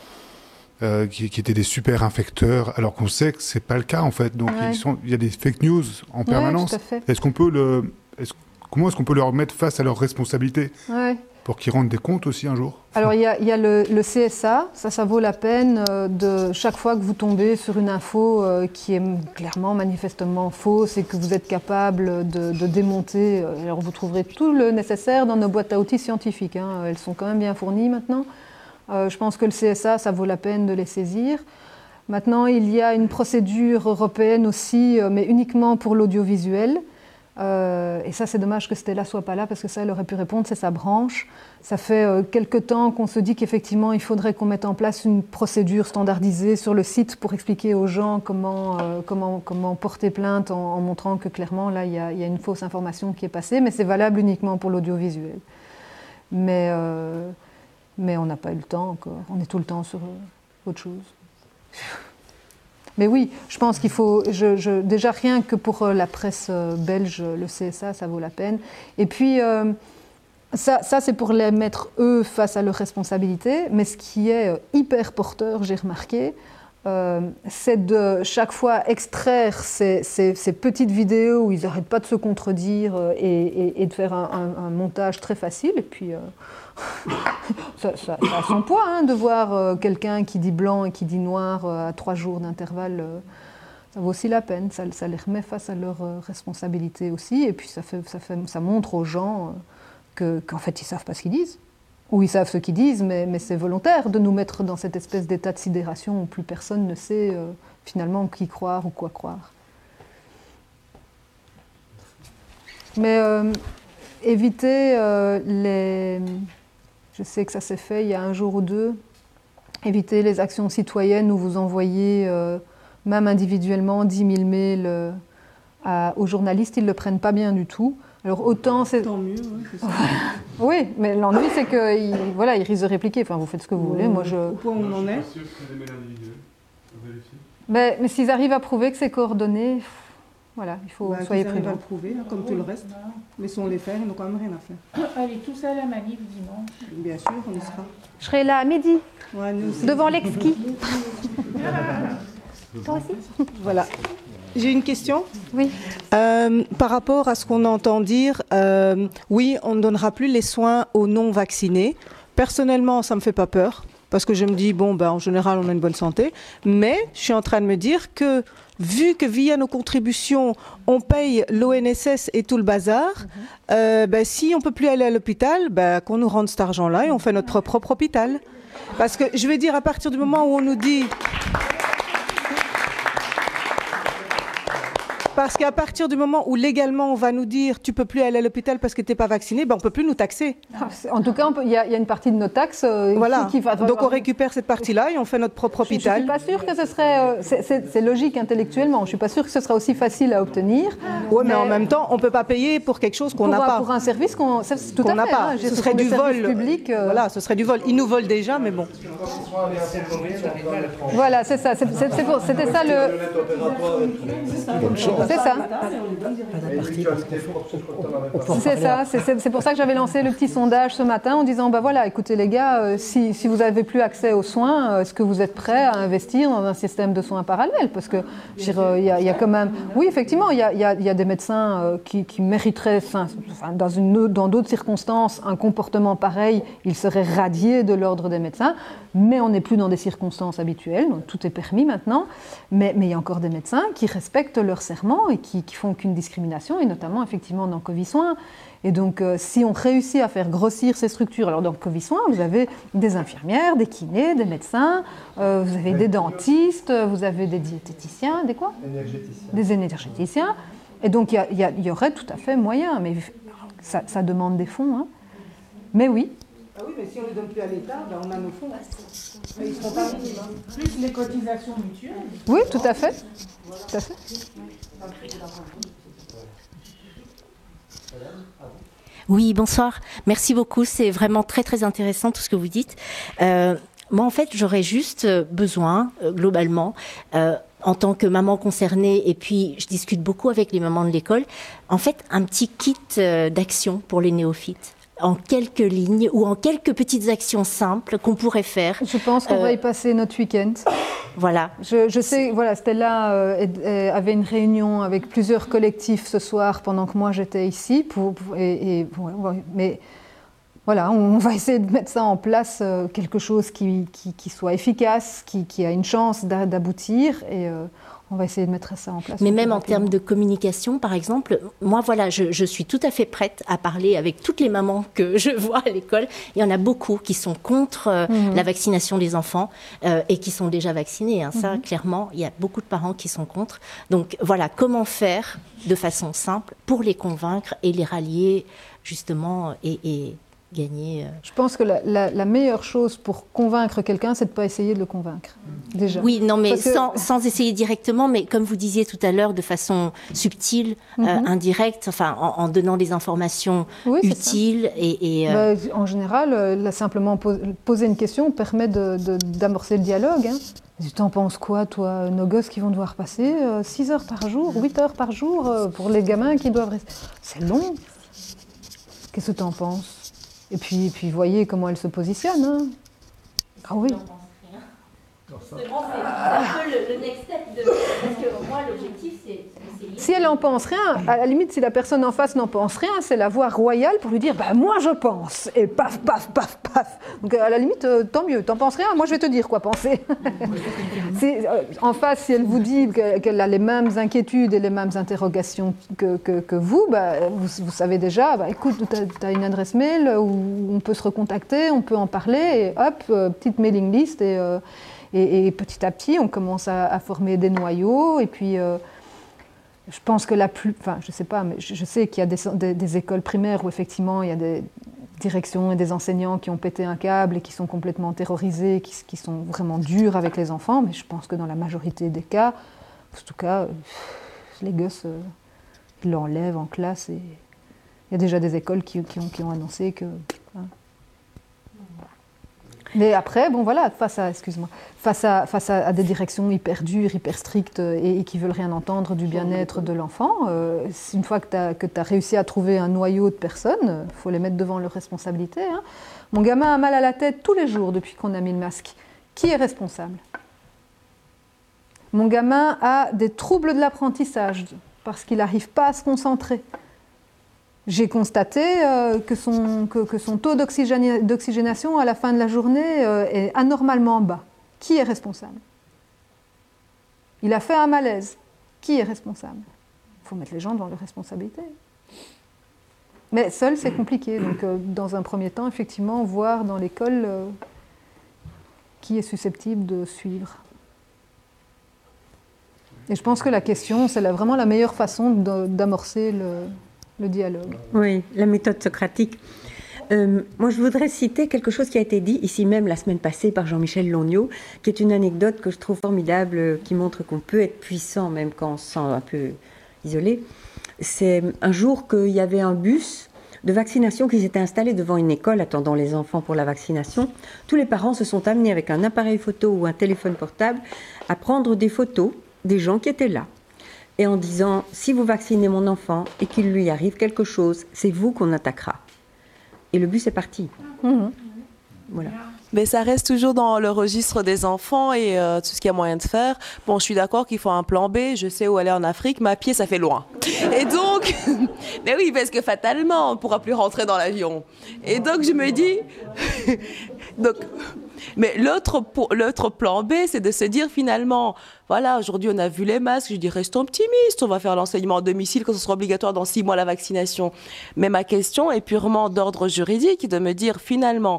des super infecteurs, alors qu'on sait que c'est pas le cas en fait. Donc il y a des fake news en permanence. Tout à fait. Comment est-ce qu'on peut leur mettre face à leurs responsabilités pour qu'ils rendent des comptes aussi un jour? Alors il y a le CSA, ça vaut la peine de chaque fois que vous tombez sur une info qui est clairement, manifestement fausse et que vous êtes capable de démonter. Alors vous trouverez tout le nécessaire dans nos boîtes à outils scientifiques. Elles sont quand même bien fournies maintenant. Je pense que le CSA, ça vaut la peine de les saisir. Maintenant, il y a une procédure européenne aussi, mais uniquement pour l'audiovisuel. Et ça, c'est dommage que Stella soit pas là parce que ça, elle aurait pu répondre, c'est sa branche. Ça fait quelque temps qu'on se dit qu'effectivement, il faudrait qu'on mette en place une procédure standardisée sur le site pour expliquer aux gens comment porter plainte en montrant que clairement, là, il y a une fausse information qui est passée, mais c'est valable uniquement pour l'audiovisuel. Mais on n'a pas eu le temps encore. On est tout le temps sur autre chose. Mais oui, je pense qu'il faut, déjà rien que pour la presse belge, le CSA, ça vaut la peine. Et puis, ça c'est pour les mettre, eux, face à leurs responsabilités. Mais ce qui est hyper porteur, j'ai remarqué, c'est de chaque fois extraire ces petites vidéos où ils n'arrêtent pas de se contredire et de faire un montage très facile. Et puis, ça a son poids de voir quelqu'un qui dit blanc et qui dit noir à 3 jours d'intervalle. Ça vaut aussi la peine. Ça les remet face à leurs responsabilités aussi. Et puis ça montre aux gens qu'en fait, ils ne savent pas ce qu'ils disent. Ou ils savent ce qu'ils disent, mais c'est volontaire de nous mettre dans cette espèce d'état de sidération où plus personne ne sait finalement qui croire ou quoi croire. Mais éviter les... Je sais que ça s'est fait il y a 1 jour ou 2. Éviter les actions citoyennes où vous envoyez, même individuellement, 10 000 mails aux journalistes. Ils ne le prennent pas bien du tout. Alors autant c'est... Tant mieux, oui, c'est ça. Oui, mais l'ennui c'est qu'ils risquent de répliquer. Enfin, vous faites ce que vous voulez. Moi, Au point où on en est. Je suis pas sûr que c'est des mails individuels. Vérifier. Mais s'ils arrivent à prouver que c'est coordonné, voilà, il faut soyez prudents. Ils arrivent à le prouver, comme tout le reste. Laissons les faire, ils n'ont quand même rien à faire. Allez, tous à la manif dimanche. Bien sûr, on y sera. Je serai là à midi, devant l'ex-ski. Toi aussi. Voilà. J'ai une question. Oui. Par rapport à ce qu'on entend dire, oui, on ne donnera plus les soins aux non-vaccinés. Personnellement, ça ne me fait pas peur. parce que je me dis, bon, en général, on a une bonne santé. Mais je suis en train de me dire que, vu que via nos contributions, on paye l'ONSS et tout le bazar, si on ne peut plus aller à l'hôpital, qu'on nous rende cet argent-là et on fait notre propre hôpital. Parce que, je vais dire, à partir du moment où on nous dit... Parce qu'à partir du moment où légalement on va nous dire tu peux plus aller à l'hôpital parce que tu n'es pas vacciné, on ne peut plus nous taxer. En tout cas, il y a une partie de nos taxes qui va... Donc on récupère cette partie-là et on fait notre propre hôpital. Je ne suis pas sûre que ce serait... c'est logique intellectuellement. Je ne suis pas sûre que ce sera aussi facile à obtenir. Oui, mais en même temps, on ne peut pas payer pour quelque chose qu'on n'a pas. Pour un service qu'on n'a pas. Ce serait du vol. Voilà, ce serait du vol. Ils nous volent déjà, mais bon. Voilà, c'est ça. C'était ça le... Bonne chance. C'est ça. C'est ça. C'est pour ça que j'avais lancé le petit sondage ce matin en disant, voilà, écoutez les gars, si vous n'avez plus accès aux soins, est-ce que vous êtes prêts à investir dans un système de soins parallèle? Parce que il y a quand même... Oui, effectivement, il y a des médecins qui mériteraient, dans d'autres circonstances, un comportement pareil, ils seraient radiés de l'ordre des médecins, mais on n'est plus dans des circonstances habituelles, donc tout est permis maintenant, mais il y a encore des médecins qui respectent leur serment et qui font aucune discrimination, et notamment effectivement dans Covid-Soins. Et donc si on réussit à faire grossir ces structures, alors dans Covid-Soins, vous avez des infirmières, des kinés, des médecins, vous avez des dentistes, vous avez des diététiciens, des quoi ? Des énergéticiens. Et donc il y aurait tout à fait moyen, mais ça demande des fonds. Hein. Mais oui. Ah oui, mais si on ne les donne plus à l'État, on a nos fonds. Mais ils seront pas plus les cotisations mutuelles. Oui, tout à fait. Tout à fait. Oui, bonsoir. Merci beaucoup. C'est vraiment très, très intéressant tout ce que vous dites. Moi, en fait, j'aurais juste besoin, globalement, en tant que maman concernée, et puis je discute beaucoup avec les mamans de l'école, en fait, un petit kit d'action pour les néophytes. En quelques lignes ou en quelques petites actions simples qu'on pourrait faire. Je pense qu'on va y passer notre week-end. Voilà. Je sais, Stella avait une réunion avec plusieurs collectifs ce soir pendant que moi j'étais ici. Mais voilà, on va essayer de mettre ça en place, quelque chose qui soit efficace, qui a une chance d'aboutir. Et on va essayer de mettre ça en place. Mais même en termes de communication, par exemple, moi, voilà, je suis tout à fait prête à parler avec toutes les mamans que je vois à l'école. Il y en a beaucoup qui sont contre la vaccination des enfants et qui sont déjà vaccinés. Hein. Ça, clairement, il y a beaucoup de parents qui sont contre. Donc, voilà, comment faire de façon simple pour les convaincre et les rallier, justement, et gagner. Je pense que la meilleure chose pour convaincre quelqu'un, c'est de ne pas essayer de le convaincre, déjà. Oui, non, mais sans essayer directement, mais comme vous disiez tout à l'heure, de façon subtile, indirecte, enfin, en donnant des informations utiles. En général, simplement poser une question permet d'amorcer le dialogue. Hein. Tu t'en penses quoi, toi, nos gosses qui vont devoir passer 6 heures par jour, 8 heures par jour, pour les gamins qui doivent rester... C'est long. Qu'est-ce que tu en penses ? Et puis voyez comment elle se positionne. Hein. Ah oui. C'est un peu le next step. Parce que moi, l'objectif, c'est... Si elle n'en pense rien, à la limite, si la personne en face n'en pense rien, c'est la voie royale pour lui dire « moi, je pense !» Et paf, paf, paf, paf. Donc, à la limite, tant mieux. T'en penses rien, moi, je vais te dire quoi penser. En face, si elle vous dit qu'elle a les mêmes inquiétudes et les mêmes interrogations que vous, vous savez déjà, écoute, tu as une adresse mail où on peut se recontacter, on peut en parler, et hop, petite mailing list, et petit à petit, on commence à former des noyaux, et puis... je pense que je sais pas, mais je sais qu'il y a des écoles primaires où effectivement il y a des directions et des enseignants qui ont pété un câble et qui sont complètement terrorisés, qui sont vraiment durs avec les enfants, mais je pense que dans la majorité des cas, en tout cas, les gosses, ils l'enlèvent en classe et il y a déjà des écoles qui ont annoncé que... Hein. Mais après, bon voilà, face à des directions hyper dures, hyper strictes et qui veulent rien entendre du bien-être de l'enfant, une fois que tu as réussi à trouver un noyau de personnes, il faut les mettre devant leurs responsabilités. Hein. Mon gamin a mal à la tête tous les jours depuis qu'on a mis le masque. Qui est responsable ? Mon gamin a des troubles de l'apprentissage parce qu'il n'arrive pas à se concentrer. J'ai constaté que son taux d'oxygénation à la fin de la journée est anormalement bas. Qui est responsable? Il a fait un malaise. Qui est responsable? Il faut mettre les gens devant leurs responsabilités. Mais seul, c'est compliqué. Donc, dans un premier temps, effectivement, voir dans l'école qui est susceptible de suivre. Et je pense que la question, c'est vraiment la meilleure façon d'amorcer le dialogue. Oui, la méthode socratique. Moi, je voudrais citer quelque chose qui a été dit ici même la semaine passée par Jean-Michel Longnaud, qui est une anecdote que je trouve formidable, qui montre qu'on peut être puissant même quand on se sent un peu isolé. C'est un jour qu'il y avait un bus de vaccination qui s'était installé devant une école attendant les enfants pour la vaccination. Tous les parents se sont amenés avec un appareil photo ou un téléphone portable à prendre des photos des gens qui étaient là. Et en disant, si vous vaccinez mon enfant et qu'il lui arrive quelque chose, c'est vous qu'on attaquera. Et le bus est parti. Voilà. Mais ça reste toujours dans le registre des enfants et tout ce qu'il y a moyen de faire. Bon, je suis d'accord qu'il faut un plan B. Je sais où aller en Afrique, mais à pied, ça fait loin. Et donc, mais oui, parce que fatalement, on ne pourra plus rentrer dans l'avion. Et donc, je me dis... donc, mais l'autre plan B, c'est de se dire finalement, voilà, aujourd'hui on a vu les masques, je dis restons optimistes, on va faire l'enseignement à domicile quand ce sera obligatoire dans 6 mois la vaccination. Mais ma question est purement d'ordre juridique, de me dire finalement,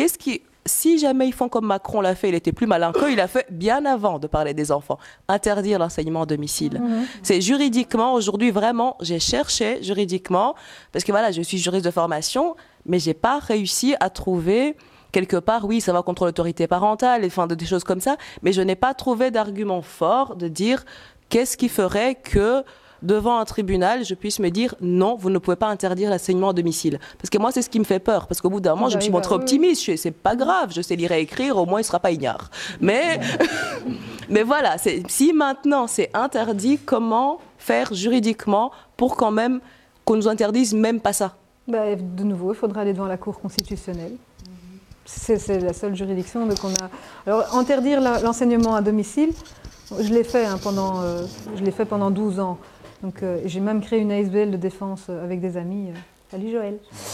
si jamais ils font comme Macron l'a fait, il était plus malin qu'eux, il l'a fait bien avant de parler des enfants, interdire l'enseignement à domicile. C'est juridiquement, aujourd'hui vraiment, j'ai cherché juridiquement, parce que voilà, je suis juriste de formation, mais j'ai pas réussi à trouver... Quelque part, oui, ça va contre l'autorité parentale, enfin, des choses comme ça, mais je n'ai pas trouvé d'argument fort de dire qu'est-ce qui ferait que devant un tribunal, je puisse me dire non, vous ne pouvez pas interdire l'enseignement à domicile. Parce que moi, c'est ce qui me fait peur. Parce qu'au bout d'un moment, je me suis montrée optimiste. C'est pas grave, je sais lire et écrire, au moins il ne sera pas ignare. Mais, mais voilà, si maintenant c'est interdit, comment faire juridiquement pour quand même qu'on nous interdise même pas ça? De nouveau, il faudra aller devant la Cour constitutionnelle. C'est la seule juridiction. Donc alors, interdire l'enseignement à domicile, je l'ai fait, pendant 12 ans. Donc, j'ai même créé une ASBL de défense avec des amis, salut Joël,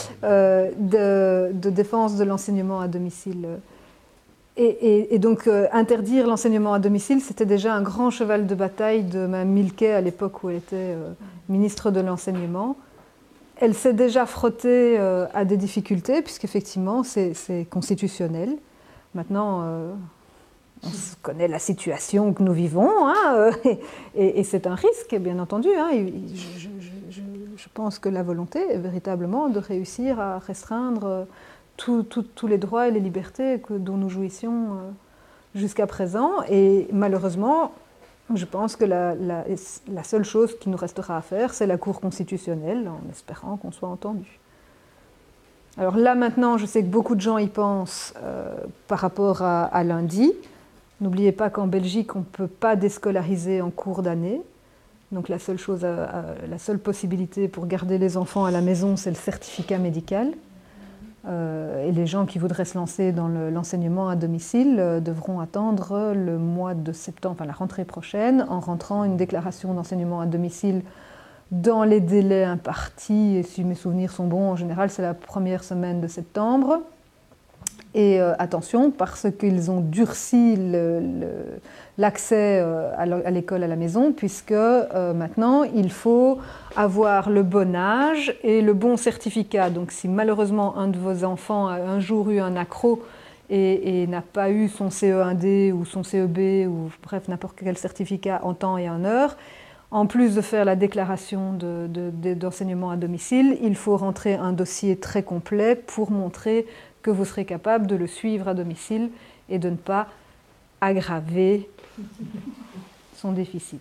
de défense de l'enseignement à domicile. Et donc, interdire l'enseignement à domicile, c'était déjà un grand cheval de bataille de Mme Milquet à l'époque où elle était ministre de l'enseignement. Elle s'est déjà frottée à des difficultés, puisqu'effectivement, c'est constitutionnel. Maintenant, on connaît la situation que nous vivons, hein, et c'est un risque, bien entendu. Hein. Je pense que la volonté est véritablement de réussir à restreindre tous les droits et les libertés dont nous jouissions jusqu'à présent. Et malheureusement, je pense que la seule chose qui nous restera à faire, c'est la Cour constitutionnelle, en espérant qu'on soit entendu. Alors là, maintenant, je sais que beaucoup de gens y pensent par rapport à lundi. N'oubliez pas qu'en Belgique, on ne peut pas déscolariser en cours d'année. Donc la seule possibilité pour garder les enfants à la maison, c'est le certificat médical. Et les gens qui voudraient se lancer dans l'enseignement à domicile devront attendre le mois de septembre, enfin la rentrée prochaine, en rentrant une déclaration d'enseignement à domicile dans les délais impartis. Et si mes souvenirs sont bons, en général, c'est la première semaine de septembre. Et attention, parce qu'ils ont durci l'accès à l'école à la maison, puisque maintenant, il faut avoir le bon âge et le bon certificat. Donc si malheureusement un de vos enfants a un jour eu un accro et n'a pas eu son CE1D ou son CEB, ou bref, n'importe quel certificat en temps et en heure, en plus de faire la déclaration d'enseignement à domicile, il faut rentrer un dossier très complet pour montrer que vous serez capable de le suivre à domicile et de ne pas aggraver son déficit.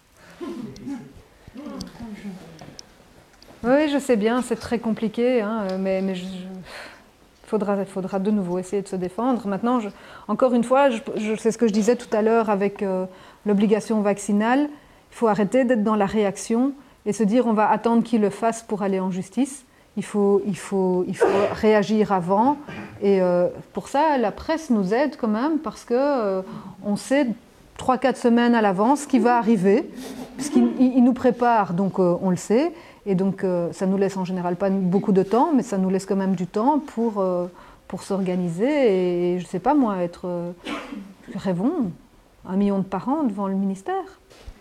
Oui, je sais bien, c'est très compliqué, hein, mais faudra de nouveau essayer de se défendre. Maintenant, encore une fois, c'est ce que je disais tout à l'heure avec l'obligation vaccinale. Il faut arrêter d'être dans la réaction et se dire on va attendre qu'il le fasse pour aller en justice. Il faut réagir avant. Et pour ça, la presse nous aide quand même parce qu'on sait 3-4 semaines à l'avance ce qui va arriver, puisqu'il nous prépare, donc on le sait. Et donc, ça nous laisse en général pas beaucoup de temps, mais ça nous laisse quand même du temps pour s'organiser et, je sais pas moi, rêvons, 1 million de parents devant le ministère.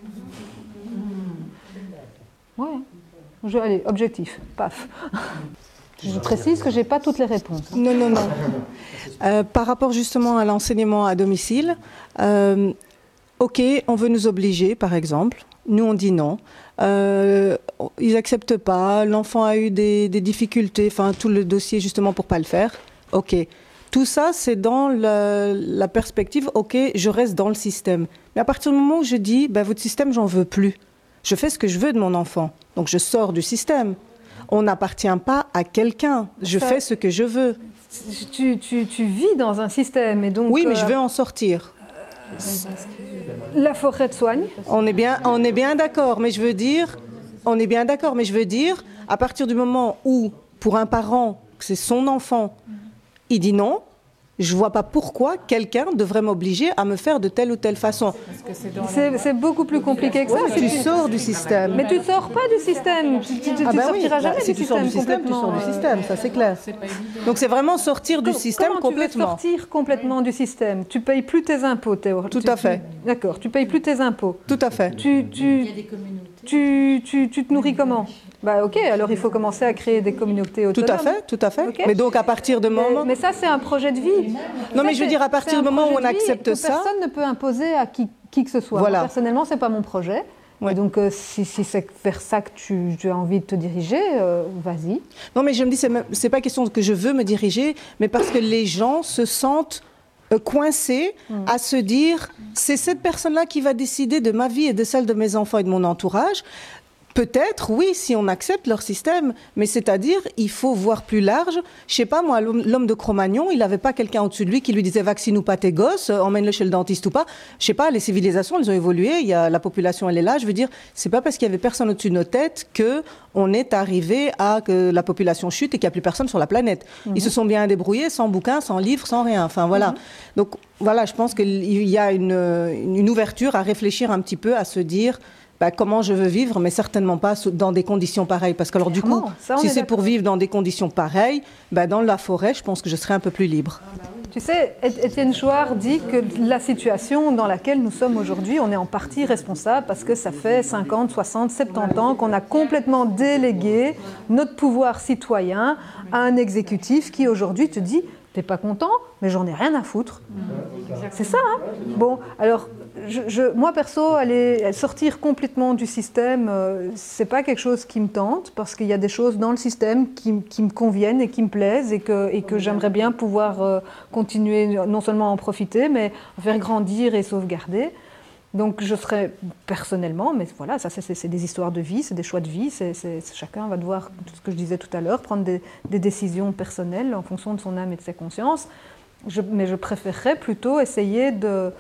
Ouais. Allez, objectif, paf. Je précise que je n'ai pas toutes les réponses. Non. Par rapport justement à l'enseignement à domicile, ok, on veut nous obliger, par exemple. Nous, on dit non. Ils n'acceptent pas. L'enfant a eu des difficultés, enfin, tout le dossier justement pour ne pas le faire. Ok. Tout ça, c'est dans la perspective, ok, je reste dans le système. Mais à partir du moment où je dis, votre système, j'en veux plus. Je fais ce que je veux de mon enfant. Donc, je sors du système. On n'appartient pas à quelqu'un. Je fais ce que je veux. Tu vis dans un système et donc... Oui, mais je veux en sortir. La forêt te soigne. On est bien d'accord, mais je veux dire, à partir du moment où, pour un parent, c'est son enfant, il dit non, je ne vois pas pourquoi quelqu'un devrait m'obliger à me faire de telle ou telle façon. C'est beaucoup plus compliqué que ça. Tu sors du système. Mais tu ne sors pas du système. Tu ne sortiras jamais du système. Si tu sors du système, tu sors du système, ça c'est clair. Donc c'est vraiment sortir du système complètement. Comment tu veux sortir complètement du système? Tu ne payes plus tes impôts, Théo. Tout à fait. D'accord, tu ne payes plus tes impôts. Tout à fait. Tu te nourris comment? Ok, alors il faut commencer à créer des communautés autonomes. Tout à fait. Okay. Mais donc à partir de moment... Mais ça, c'est un projet de vie. Non, mais je veux dire, à partir du moment où on accepte ça... Personne ne peut imposer à qui que ce soit. Voilà. Moi, personnellement, ce n'est pas mon projet. Ouais. Et donc, si c'est vers ça que tu as envie de te diriger, vas-y. Non, mais je me dis, c'est pas question que je veux me diriger, mais parce que les gens se sentent... coincés à se dire, c'est cette personne-là qui va décider de ma vie et de celle de mes enfants et de mon entourage. Peut-être, oui, si on accepte leur système, mais c'est-à-dire, il faut voir plus large. Je sais pas, moi, l'homme de Cro-Magnon, il n'avait pas quelqu'un au-dessus de lui qui lui disait « vaccine ou pas tes gosses, emmène-le chez le dentiste ou pas ». Je sais pas, les civilisations, elles ont évolué, la population, elle est là. Je veux dire, c'est pas parce qu'il y avait personne au-dessus de nos têtes qu'on est arrivé à que la population chute et qu'il n'y a plus personne sur la planète. Ils se sont bien débrouillés, sans bouquins, sans livres, sans rien. Enfin, voilà. Donc, voilà, je pense qu'il y a une ouverture à réfléchir un petit peu, à se dire... comment je veux vivre, mais certainement pas dans des conditions pareilles. Parce que alors du coup, si c'est pour vivre dans des conditions pareilles, dans la forêt, je pense que je serai un peu plus libre. Tu sais, Étienne Chouard dit que la situation dans laquelle nous sommes aujourd'hui, on est en partie responsable parce que ça fait 50, 60, 70 ans qu'on a complètement délégué notre pouvoir citoyen à un exécutif qui aujourd'hui te dit « t'es pas content, mais j'en ai rien à foutre ». C'est ça, hein? Bon, alors... moi, perso, sortir complètement du système, c'est pas quelque chose qui me tente, parce qu'il y a des choses dans le système qui me conviennent et qui me plaisent et que j'aimerais bien pouvoir continuer, non seulement à en profiter, mais à faire grandir et sauvegarder. Donc je serais personnellement, mais voilà, ça c'est des histoires de vie, c'est des choix de vie, chacun va devoir, ce que je disais tout à l'heure, prendre des décisions personnelles en fonction de son âme et de sa conscience. Mais je préférerais plutôt essayer de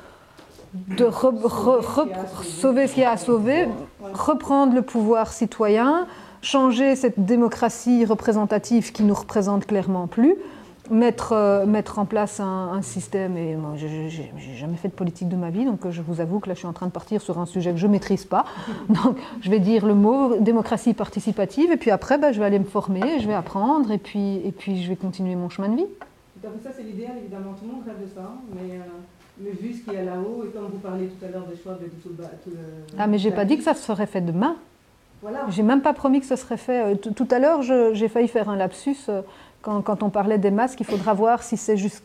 sauver ce qu'il y a à sauver, reprendre le pouvoir citoyen, changer cette démocratie représentative qui ne nous représente clairement plus, mettre en place un système. Et moi, je n'ai jamais fait de politique de ma vie, donc je vous avoue que là, je suis en train de partir sur un sujet que je ne maîtrise pas. Donc, je vais dire le mot démocratie participative, et puis après, je vais aller me former, je vais apprendre, et puis je vais continuer mon chemin de vie. Ça, c'est l'idéal, évidemment, tout le monde rêve de ça, mais vu ce qu'il y a là-haut, et comme vous parliez tout à l'heure des choix de tout le... Ah, mais je n'ai pas dit que ça serait fait demain. Voilà. Je n'ai même pas promis que ce serait fait. Tout à l'heure, j'ai failli faire un lapsus quand on parlait des masques. Il faudra voir si c'est jusque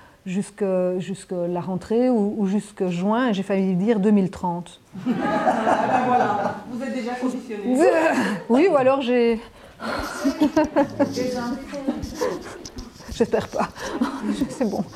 la rentrée ou jusque juin. J'ai failli dire 2030. Voilà, vous êtes déjà conditionné. Oui, ou alors j'ai... J'espère pas. C'est bon.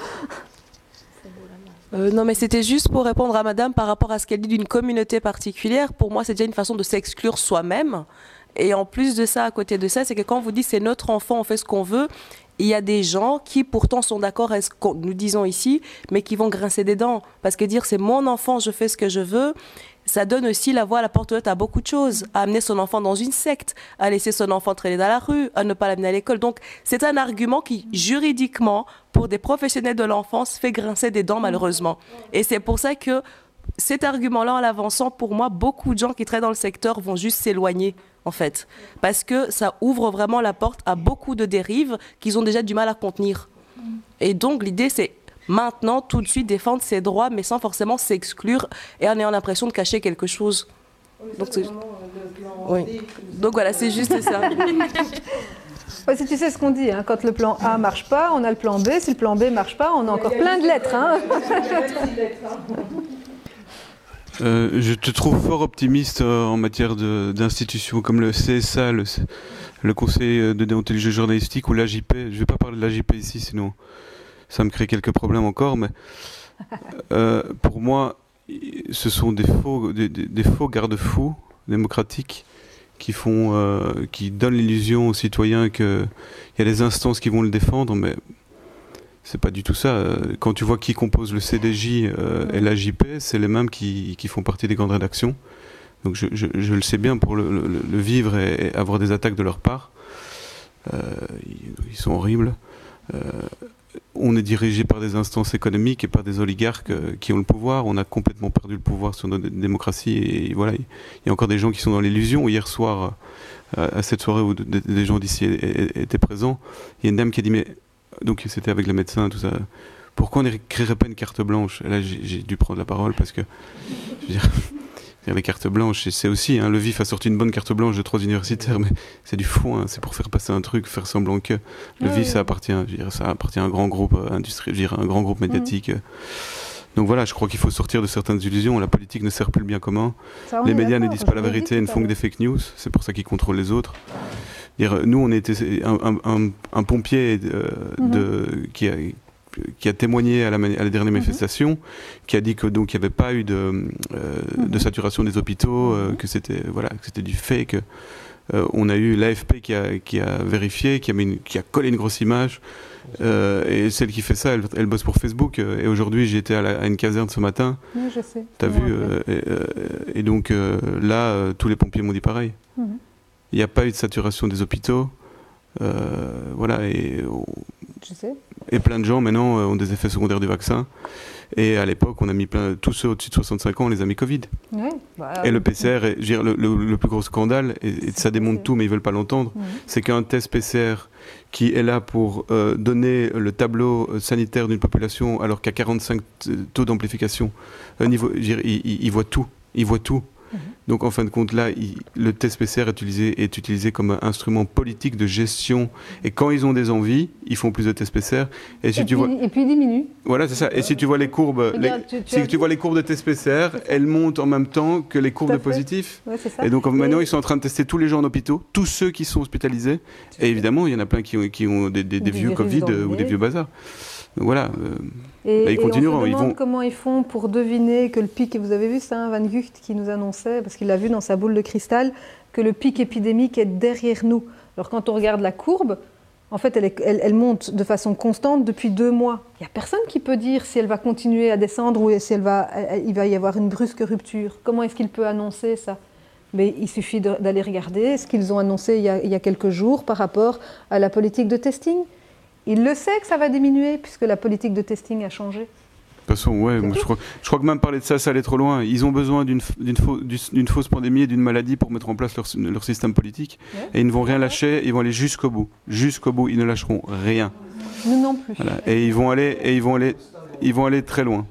Non, mais c'était juste pour répondre à madame par rapport à ce qu'elle dit d'une communauté particulière. Pour moi, c'est déjà une façon de s'exclure soi-même. Et en plus de ça, à côté de ça, c'est que quand on vous dit c'est notre enfant, on fait ce qu'on veut, il y a des gens qui pourtant sont d'accord avec ce que nous disons ici, mais qui vont grincer des dents. Parce que dire c'est mon enfant, je fais ce que je veux, ça donne aussi la voix à la porte ouverte à beaucoup de choses, à amener son enfant dans une secte, à laisser son enfant traîner dans la rue, à ne pas l'amener à l'école. Donc c'est un argument qui, juridiquement, pour des professionnels de l'enfance, fait grincer des dents malheureusement. Et c'est pour ça que cet argument-là, en l'avançant, pour moi, beaucoup de gens qui travaillent dans le secteur vont juste s'éloigner en fait, parce que ça ouvre vraiment la porte à beaucoup de dérives qu'ils ont déjà du mal à contenir. Et donc l'idée c'est maintenant, tout de suite, défendre ses droits, mais sans forcément s'exclure et en ayant l'impression de cacher quelque chose. Donc, oui. Donc voilà, c'est juste ça. Ouais, si tu sais ce qu'on dit, hein, quand le plan A ne marche pas, on a le plan B. Si le plan B ne marche pas, on a encore plein de lettres. Hein. Je te trouve fort optimiste en matière d'institutions comme le CSA, le Conseil de déontologie journalistique ou l'AJP. Je ne vais pas parler de l'AJP ici, sinon ça me crée quelques problèmes encore. Mais pour moi, ce sont des faux garde-fous démocratiques qui donnent l'illusion aux citoyens qu'il y a des instances qui vont le défendre, mais c'est pas du tout ça. Quand tu vois qui compose le CDJ et l'AJP, c'est les mêmes qui font partie des grandes rédactions. Donc je le sais bien pour le vivre et avoir des attaques de leur part. Ils sont horribles. On est dirigé par des instances économiques et par des oligarques qui ont le pouvoir. On a complètement perdu le pouvoir sur notre démocratie. Et voilà, il y a encore des gens qui sont dans l'illusion. Hier soir, à cette soirée où des gens d'ici étaient présents, il y a une dame qui a dit, mais donc c'était avec les médecins, tout ça, pourquoi on n'écrirait pas une carte blanche? Et là, j'ai dû prendre la parole parce que, je veux dire, les cartes blanches, c'est aussi, hein, le VIF a sorti une bonne carte blanche de 3 universitaires, mais c'est du faux, hein, c'est pour faire passer un truc, faire semblant que le VIF, ça appartient à un grand groupe industriel, je veux dire, un grand groupe médiatique. Donc voilà, je crois qu'il faut sortir de certaines illusions. La politique ne sert plus le bien commun. Les médias ne disent pas la vérité, ils ne font que des fake news. C'est pour ça qu'ils contrôlent les autres. Nous, on était un pompier qui a témoigné à la dernière manifestation, qui a dit que donc il n'y avait pas eu de saturation des hôpitaux, que c'était du fake. On a eu l'AFP qui a vérifié, qui a collé une grosse image. Et celle qui fait ça, elle bosse pour Facebook. Et aujourd'hui, j'étais à une caserne ce matin. Oui, je sais. T'as vu et donc là, tous les pompiers m'ont dit pareil. Il n'y a pas eu de saturation des hôpitaux. Voilà. Je sais. Et plein de gens maintenant ont des effets secondaires du vaccin. Et à l'époque, on a mis tous ceux au-dessus de 65 ans, on les a mis Covid. Oui, et le PCR, je veux dire, le plus gros scandale, et ça démontre tout, mais ils ne veulent pas l'entendre, c'est qu'un test PCR qui est là pour donner le tableau sanitaire d'une population alors qu'à 45 taux d'amplification, il voit tout. Il voit tout. Donc en fin de compte, là, le test PCR est utilisé comme un instrument politique de gestion. Et quand ils ont des envies, ils font plus de tests PCR. Et puis ils diminuent. Voilà, c'est ça. Et si tu vois les courbes, tu vois les courbes de tests PCR, elles montent en même temps que les courbes de positifs. Ouais, et donc maintenant, ils sont en train de tester tous les gens en hôpitaux, tous ceux qui sont hospitalisés. Et évidemment, il y en a plein qui ont des vieux Covid ou des vieux bazars. Donc voilà, ils continueront. On se demande comment ils font pour deviner que le pic, et vous avez vu ça, Van Gucht qui nous annonçait, parce qu'il l'a vu dans sa boule de cristal, que le pic épidémique est derrière nous. Alors quand on regarde la courbe, en fait elle monte de façon constante depuis 2 mois. Il n'y a personne qui peut dire si elle va continuer à descendre ou si il va y avoir une brusque rupture. Comment est-ce qu'il peut annoncer ça? Mais il suffit d'aller regarder ce qu'ils ont annoncé il y a quelques jours par rapport à la politique de testing. Il le sait que ça va diminuer puisque la politique de testing a changé. De toute façon, ouais, moi, je crois que même parler de ça allait trop loin. Ils ont besoin d'une fausse pandémie et d'une maladie pour mettre en place leur système politique. Ouais. Et ils ne vont rien lâcher, ils vont aller jusqu'au bout. Jusqu'au bout, ils ne lâcheront rien. Nous non plus. Voilà. Et ils vont aller très loin.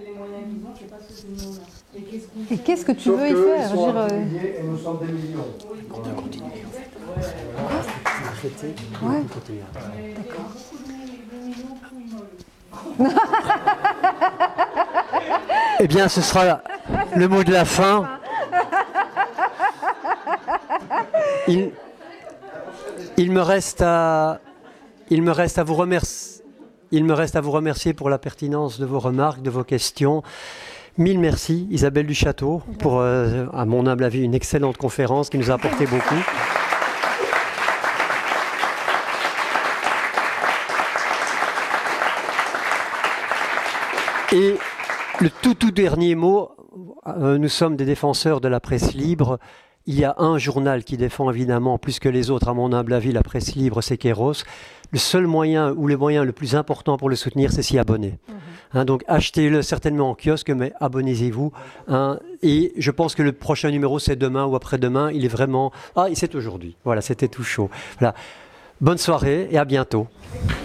Et qu'est-ce que tu veux y faire? Et nous sommes des millions. On a continué. Ouais. D'accord. Eh bien, ce sera le mot de la fin. Il me reste à vous remercier. Il me reste à vous remercier pour la pertinence de vos remarques, de vos questions. 1000 merci, Isabelle Duchâteau, pour, à mon humble avis, une excellente conférence qui nous a apporté beaucoup. Et le tout dernier mot, nous sommes des défenseurs de la presse libre. Il y a un journal qui défend évidemment plus que les autres, à mon humble avis, la presse libre, c'est Kéros. le seul moyen ou le moyen le plus important pour le soutenir, c'est s'y abonner. Donc achetez-le certainement en kiosque, mais abonnez-vous. Et je pense que le prochain numéro, c'est demain ou après-demain. Il est vraiment... Ah, c'est aujourd'hui. Voilà, c'était tout chaud. Voilà. Bonne soirée et à bientôt.